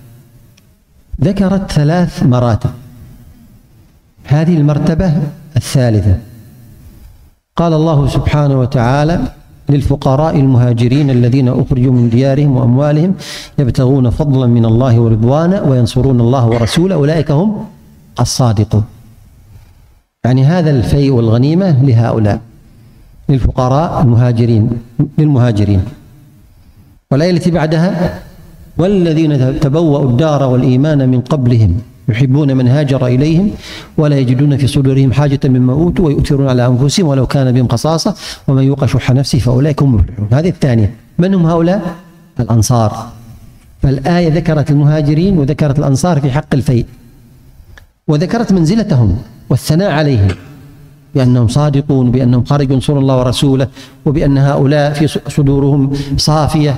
ذكرت ثلاث مراتب. هذه المرتبة الثالثة. قال الله سبحانه وتعالى: للفقراء المهاجرين الذين أخرجوا من ديارهم وأموالهم يبتغون فضلا من الله ورضوانا وينصرون الله ورسوله أولئك هم الصادقون. يعني هذا الفيء والغنيمة لهؤلاء، للفقراء المهاجرين للمهاجرين. والآية التي بعدها: والذين تبوأوا الدار والإيمان من قبلهم يحبون من هاجر إليهم ولا يجدون في صدورهم حاجة مما أوتوا ويؤثرون على أنفسهم ولو كان بهم خصاصة ومن يوق شح نفسه فأولئك هم المفلحون. هذه الثانية. من هم هؤلاء؟ الأنصار. فالآية ذكرت المهاجرين وذكرت الأنصار في حق الفيء، وذكرت منزلتهم والثناء عليهم بأنهم صادقون، بأنهم خرجوا ينصرون الله ورسوله، وبأن هؤلاء في صدورهم صافية.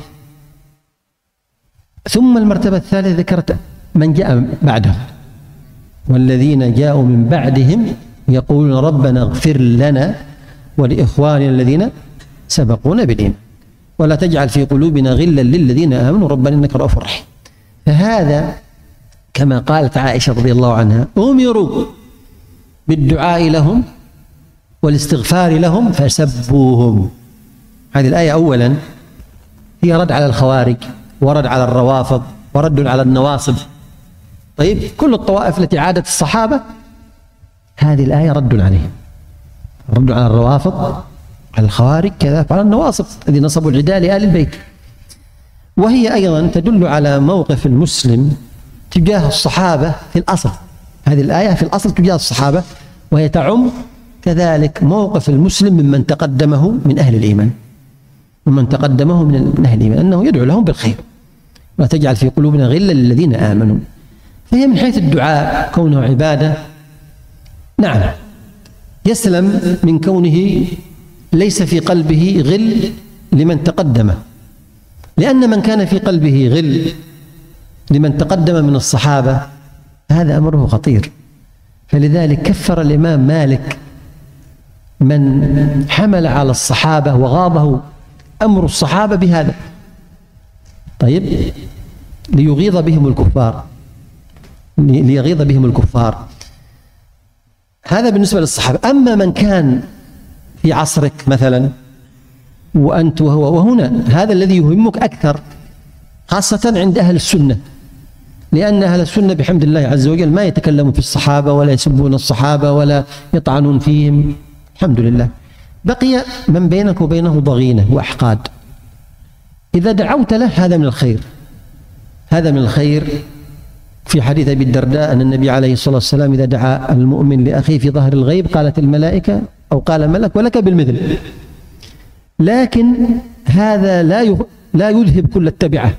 ثم المرتبة الثالثة ذكرت من جاء بعدهم: والذين جاءوا من بعدهم يقولون ربنا اغفر لنا ولإخواننا الذين سبقونا بالإيمان ولا تجعل في قلوبنا غلا للذين آمنوا ربنا إنك رؤوف رحيم. فهذا كما قالت عائشة رضي الله عنها: أمروا بالدعاء لهم والاستغفار لهم فسبوهم. هذه الآية أولا هي رد على الخوارج ورد على الروافض ورد على النواصب. طيب، كل الطوائف التي عادت الصحابة هذه الآية رد عليهم، رد على الروافض على الخوارج كذا على النواصب الذين نصبوا العداء لآل البيت. وهي أيضا تدل على موقف المسلم تجاه الصحابة في الأصل. هذه الآية في الأصل تجاه الصحابة، وهي تعم كذلك موقف المسلم ممن تقدمه من أهل الإيمان، ومن تقدمه من أهل الإيمان أنه يدعو لهم بالخير ولا تجعل في قلوبنا غلا للذين آمنوا. فهي من حيث الدعاء كونه عبادة، نعم يسلم من كونه ليس في قلبه غل لمن تقدمه، لأن من كان في قلبه غل لمن تقدم من الصحابة هذا أمره خطير. فلذلك كفر الإمام مالك من حمل على الصحابة وغاضه أمر الصحابة بهذا، طيب ليغيظ بهم الكفار، ليغيظ بهم الكفار. هذا بالنسبة للصحابة. أما من كان في عصرك مثلا وأنت وهو، وهنا هذا الذي يهمك أكثر خاصة عند أهل السنة، لأن أهل السنة بحمد الله عز وجل ما يتكلمون في الصحابة ولا يسبون الصحابة ولا يطعنون فيهم، الحمد لله. بقي من بينك وبينه ضغينة وأحقاد، إذا دعوت له هذا من الخير، هذا من الخير. في حديث أبي الدرداء أن النبي عليه الصلاة والسلام إذا دعا المؤمن لأخيه في ظهر الغيب قالت الملائكة أو قال ملك ولك بالمثل. لكن هذا لا لا يذهب كل التبعة،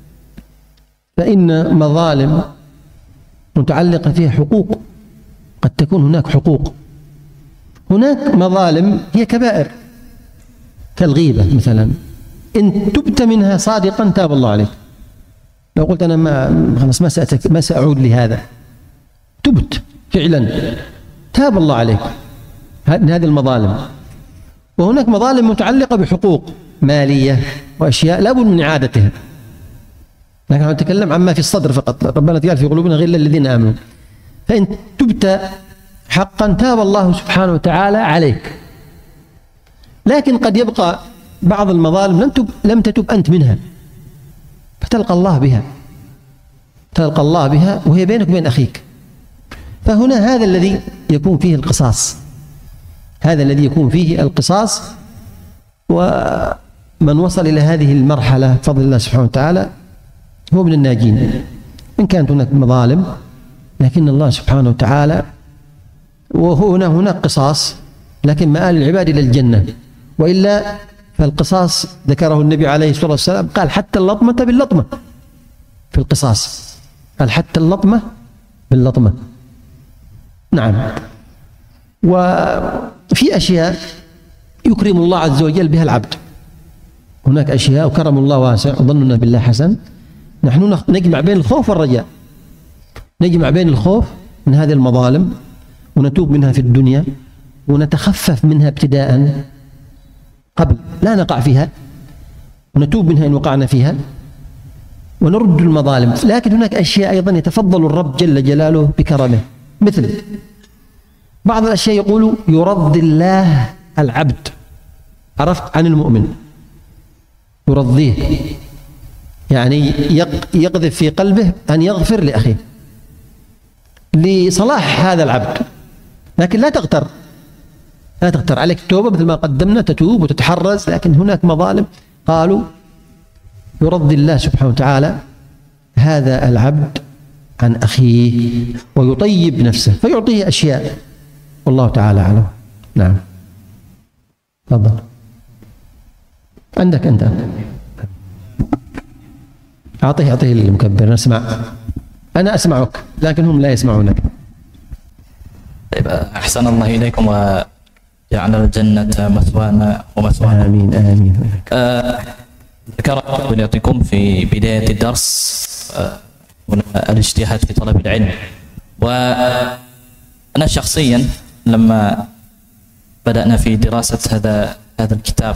فإن مظالم متعلقة فيها حقوق، قد تكون هناك حقوق، هناك مظالم هي كبائر كالغيبة مثلا، إن تبت منها صادقا تاب الله عليك. لو قلت أنا ما خلاص ما ما سأعود لهذا، تبت فعلا تاب الله عليك من هذه المظالم. وهناك مظالم متعلقة بحقوق مالية وأشياء لا بد من إعادتها، لكن نتكلم عما في الصدر فقط. ربنا تجعل في قلوبنا غلا الذين آمنوا. فإن تبت حقا تاب الله سبحانه وتعالى عليك. لكن قد يبقى بعض المظالم لم تب لم تتب أنت منها، فتلقى الله بها، تلقى الله بها وهي بينك وبين أخيك. فهنا هذا الذي يكون فيه القصاص، هذا الذي يكون فيه القصاص. ومن وصل إلى هذه المرحلة بفضل الله سبحانه وتعالى هو من الناجين. إن كانت هناك مظالم لكن الله سبحانه وتعالى، وهنا هناك قصاص لكن مآل العباد إلى الجنة، وإلا فالقصاص ذكره النبي عليه الصلاة والسلام قال حتى اللطمة باللطمة في القصاص، قال حتى اللطمة باللطمة. نعم. وفي أشياء يكرم الله عز وجل بها العبد، هناك أشياء وكرم الله واسع وظننا بالله حسن. نحن نجمع بين الخوف والرجاء، نجمع بين الخوف من هذه المظالم ونتوب منها في الدنيا ونتخفف منها ابتداء قبل لا نقع فيها، ونتوب منها إن وقعنا فيها ونرد المظالم. لكن هناك أشياء أيضا يتفضل الرب جل جلاله بكرمه، مثل بعض الأشياء يقول يرضي الله العبد، عرفت، عن المؤمن، يرضيه يعني يقذف في قلبه أن يغفر لأخيه لصلاح هذا العبد. لكن لا تغتر، لا تغتر، عليك التوبة مثل ما قدمنا، تتوب وتتحرز. لكن هناك مظالم قالوا يرضي الله سبحانه وتعالى هذا العبد عن أخيه ويطيب نفسه فيعطيه أشياء، والله تعالى أعلم. نعم تفضل. عندك أنت، أعطيه أعطيه المكبر نسمع. أنا أسمعك لكن هم لا يسمعونك. طيب أحسن الله إليكم وجعل الجنة مثوانا ومثوانا. آمين آمين. آه ذكر بنياتكم في بداية الدرس آه الاجتهاد في طلب العلم، وأنا شخصيا لما بدأنا في دراسة هذا هذا الكتاب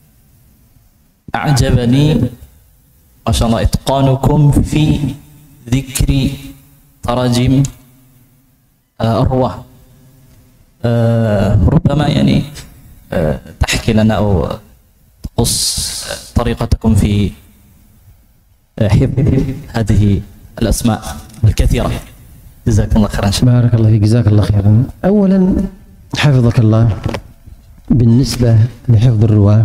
أعجبني ما شاء الله إتقانكم في ذكر تراجم آه الرواه. آه ربما يعني آه تحكي لنا أو تقص طريقتكم في آه حفظ هذه الأسماء الكثيرة. جزاك الله خيرا. بارك الله فيك، جزاك الله خيرا. أولا حفظك الله، بالنسبة لحفظ الرواة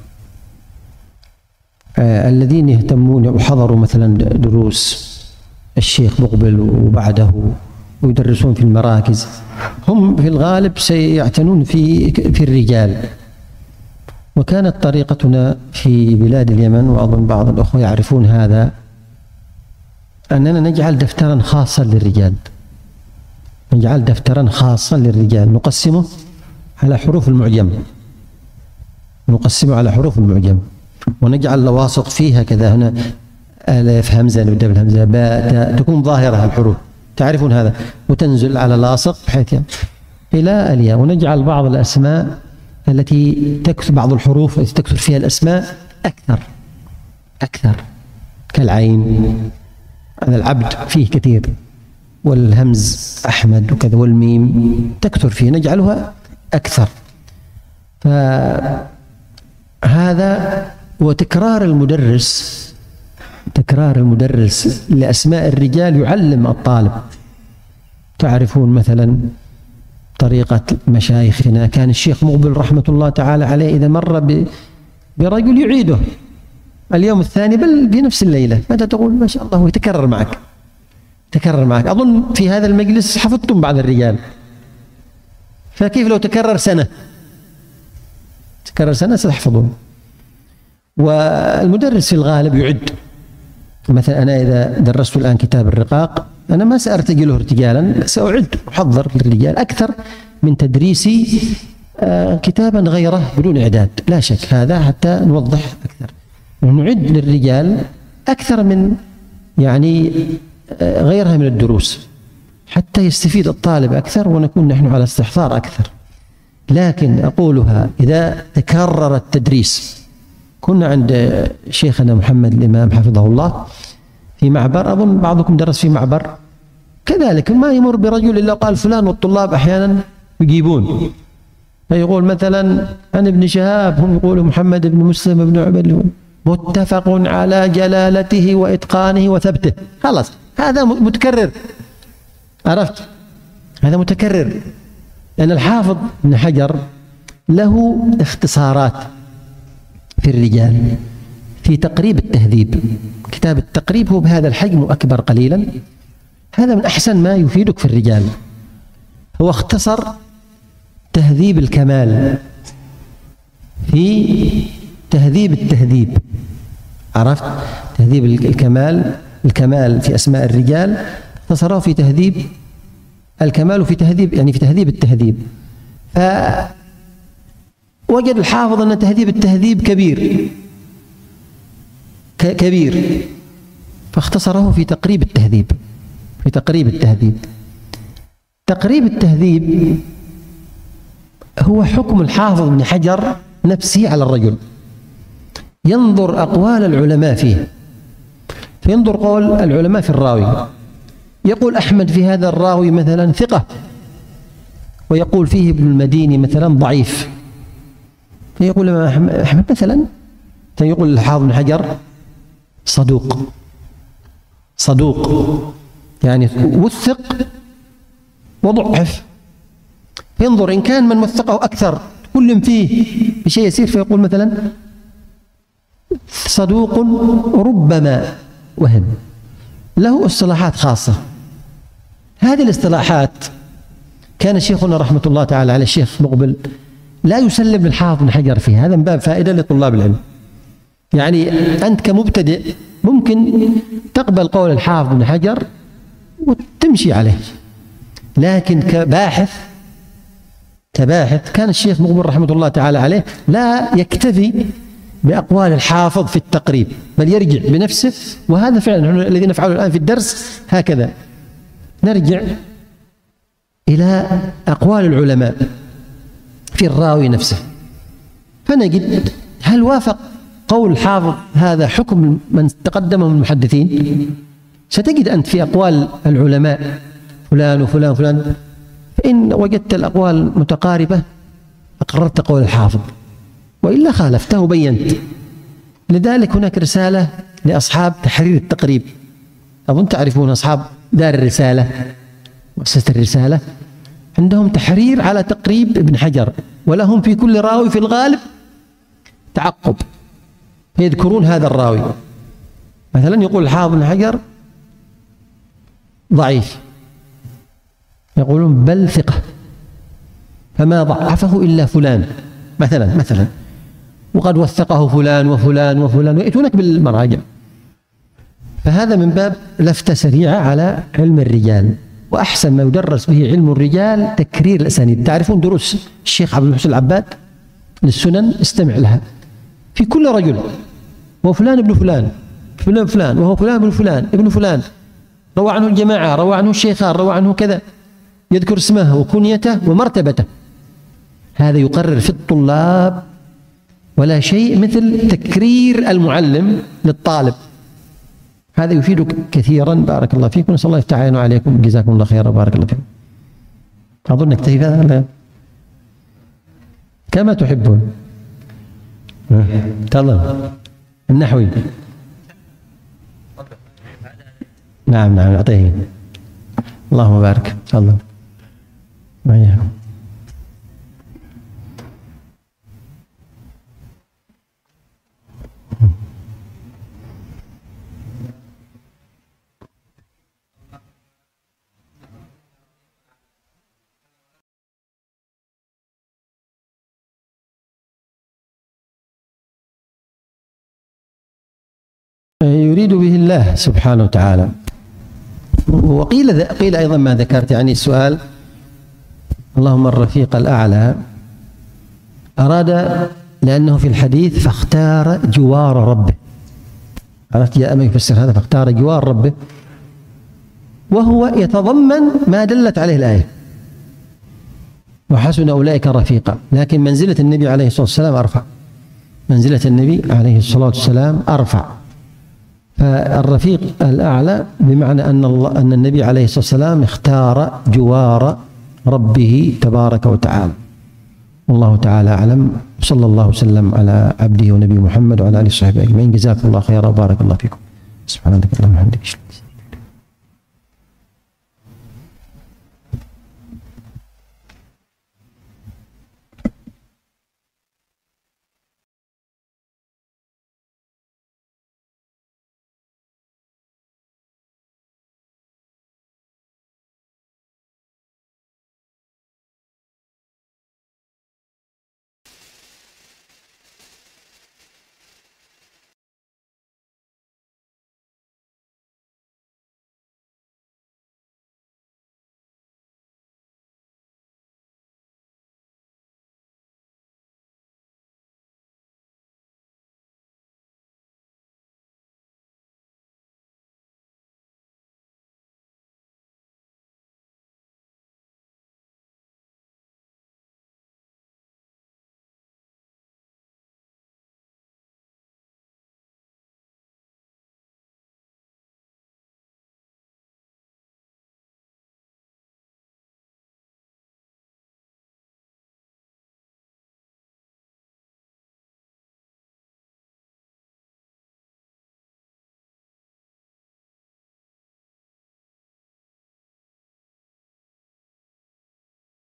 آه الذين يهتمون وحضروا مثلا دروس الشيخ مقبل وبعده ويدرسون في المراكز، هم في الغالب سيعتنون في في الرجال. وكانت طريقتنا في بلاد اليمن، وأظن بعض الأخوة يعرفون هذا، أننا نجعل دفترا خاصا للرجال، نجعل دفترا خاصا للرجال نقسمه على حروف المعجم، نقسمه على حروف المعجم ونجعل الواسط فيها كذا، هنا ألف همزة نبدأ بالهمزة، باء تاء، تكون ظاهرة الحروف، تعرفون هذا، وتنزل على لاصق بحيث يعني إلى الياء. ونجعل بعض الأسماء التي تكثر، بعض الحروف التي تكثر فيها الأسماء أكثر أكثر كالعين، هذا العبد فيه كثير، والهمز أحمد وكذا، والميم تكثر فيه نجعلها أكثر. فهذا وتكرار المدرس تكرار المدرس لأسماء الرجال يعلم الطالب. تعرفون مثلا طريقة مشايخنا، كان الشيخ مقبل رحمة الله تعالى عليه إذا مر برجل يعيده اليوم الثاني بل بنفس الليلة، متى تقول ما شاء الله، ويتكرر معك تكرر معك. أظن في هذا المجلس حفظتم بعض الرجال، فكيف لو تكرر سنة تكرر سنة ستحفظون. والمدرس في الغالب يعد، مثلا أنا إذا درست الآن كتاب الرقاق أنا ما سأرتجله ارتجالا، سأعد أحضر للرجال أكثر من تدريسي كتابا غيره بدون إعداد، لا شك هذا حتى نوضح أكثر، نعد للرجال أكثر من يعني غيرها من الدروس حتى يستفيد الطالب أكثر ونكون نحن على استحضار أكثر. لكن أقولها إذا تكرر التدريس، كنا عند شيخنا محمد الإمام حفظه الله في معبر، أظن بعضكم درس في معبر كذلك، ما يمر برجل إلا قال فلان، والطلاب أحيانا يجيبون، فيقول مثلا عن ابن شهاب، هم يقولوا محمد بن مسلم بن عبد متفق على جلالته وإتقانه وثبته، خلاص هذا متكرر، عرفت، هذا متكرر. لأن الحافظ ابن حجر له اختصارات في الرجال في تقريب التهذيب، كتاب التقريب هو بهذا الحجم وأكبر قليلا، هذا من أحسن ما يفيدك في الرجال. هو اختصر تهذيب الكمال في تهذيب التهذيب، عرفت، تهذيب الكمال الكمال في أسماء الرجال اختصره في تهذيب الكمال وفي تهذيب يعني في تهذيب التهذيب. فوجد الحافظ أن تهذيب التهذيب كبير كبير فاختصره في تقريب التهذيب في تقريب التهذيب. تقريب التهذيب هو حكم الحافظ ابن حجر نفسه على الرجل، ينظر أقوال العلماء فيه، فينظر قول العلماء في الراوي، يقول أحمد في هذا الراوي مثلا ثقة، ويقول فيه ابن المديني مثلا ضعيف، فيقول أحمد مثلا، فيقول الحافظ ابن حجر صدوق صدوق يعني وثق وضعف، فينظر إن كان من وثقه أكثر كل فيه بشيء يسير، فيقول مثلا صدوق ربما وهم، له اصطلاحات خاصة. هذه الاصطلاحات كان شيخنا رحمة الله تعالى على الشيخ مقبل لا يسلم للحافظ بن حجر فيها، هذا من باب فائدة لطلاب العلم. يعني أنت كمبتدئ ممكن تقبل قول الحافظ بن حجر وتمشي عليه، لكن كباحث كباحث كان الشيخ مقبل رحمة الله تعالى عليه لا يكتفي بأقوال الحافظ في التقريب، بل يرجع بنفسه، وهذا فعلا الذي نفعله الآن في الدرس، هكذا نرجع إلى أقوال العلماء في الراوي نفسه، فنجد هل وافق قول الحافظ هذا حكم من تقدمه من المحدثين. ستجد أنت في أقوال العلماء فلان وفلان وفلان، فإن وجدت الأقوال متقاربة أقررت قول الحافظ، وإلا خالفته وبينت. لذلك هناك رسالة لأصحاب تحرير التقريب، أظن تعرفون أصحاب دار الرسالة، مؤسسة الرسالة، عندهم تحرير على تقريب ابن حجر، ولهم في كل راوي في الغالب تعقب، فيذكرون هذا الراوي، مثلا يقول الحافظ ابن حجر ضعيف، يقولون بل ثقة، فما ضعفه إلا فلان مثلا مثلا وقد وثقه فلان وفلان وفلان، ويأتونك بالمراجع. فهذا من باب لفتة سريعة على علم الرجال، وأحسن ما يدرس به علم الرجال تكرير الأسانيد. تعرفون دروس الشيخ عبد المحسن العباد للسنن؟ استمع لها في كل رجل، وفلان ابن فلان فلان فلان وهو فلان ابن فلان ابن فلان، روى عنه الجماعة، روى عنه الشيخان، روى عنه كذا، يذكر اسمه وكنيته ومرتبته. هذا يقرر في الطلاب، ولا شيء مثل تكرير المعلم للطالب، هذا يفيدك كثيرا. بارك الله فيكم، نسأل الله يفتح علينا وعليكم، جزاكم الله خيرا، بارك الله فيكم. أظن نكتفي بهذا كما تحبون. تفضل. النحوي. نعم نعم أعطيه. اللهم بارك. تفضل. وإياكم. يريد به الله سبحانه وتعالى. وقيل قيل أيضا ما ذكرت، يعني السؤال اللهم الرفيق الأعلى، أراد لأنه في الحديث فاختار جوار ربه، عرفت جاء من يفسر هذا فاختار جوار ربه، وهو يتضمن ما دلت عليه الآية وحسن أولئك رفيقا. لكن منزلة النبي عليه الصلاة والسلام أرفع، منزلة النبي عليه الصلاة والسلام أرفع. فالرفيق الأعلى بمعنى أن الله أن النبي عليه الصلاة والسلام اختار جوار ربه تبارك وتعالى. والله تعالى أعلم، صلى الله وسلم على عبده ونبي محمد وعلى آله وصحبه أجمعين. جزاكم الله خيرا وبارك الله فيكم. سبحانك اللهم وبحمدك.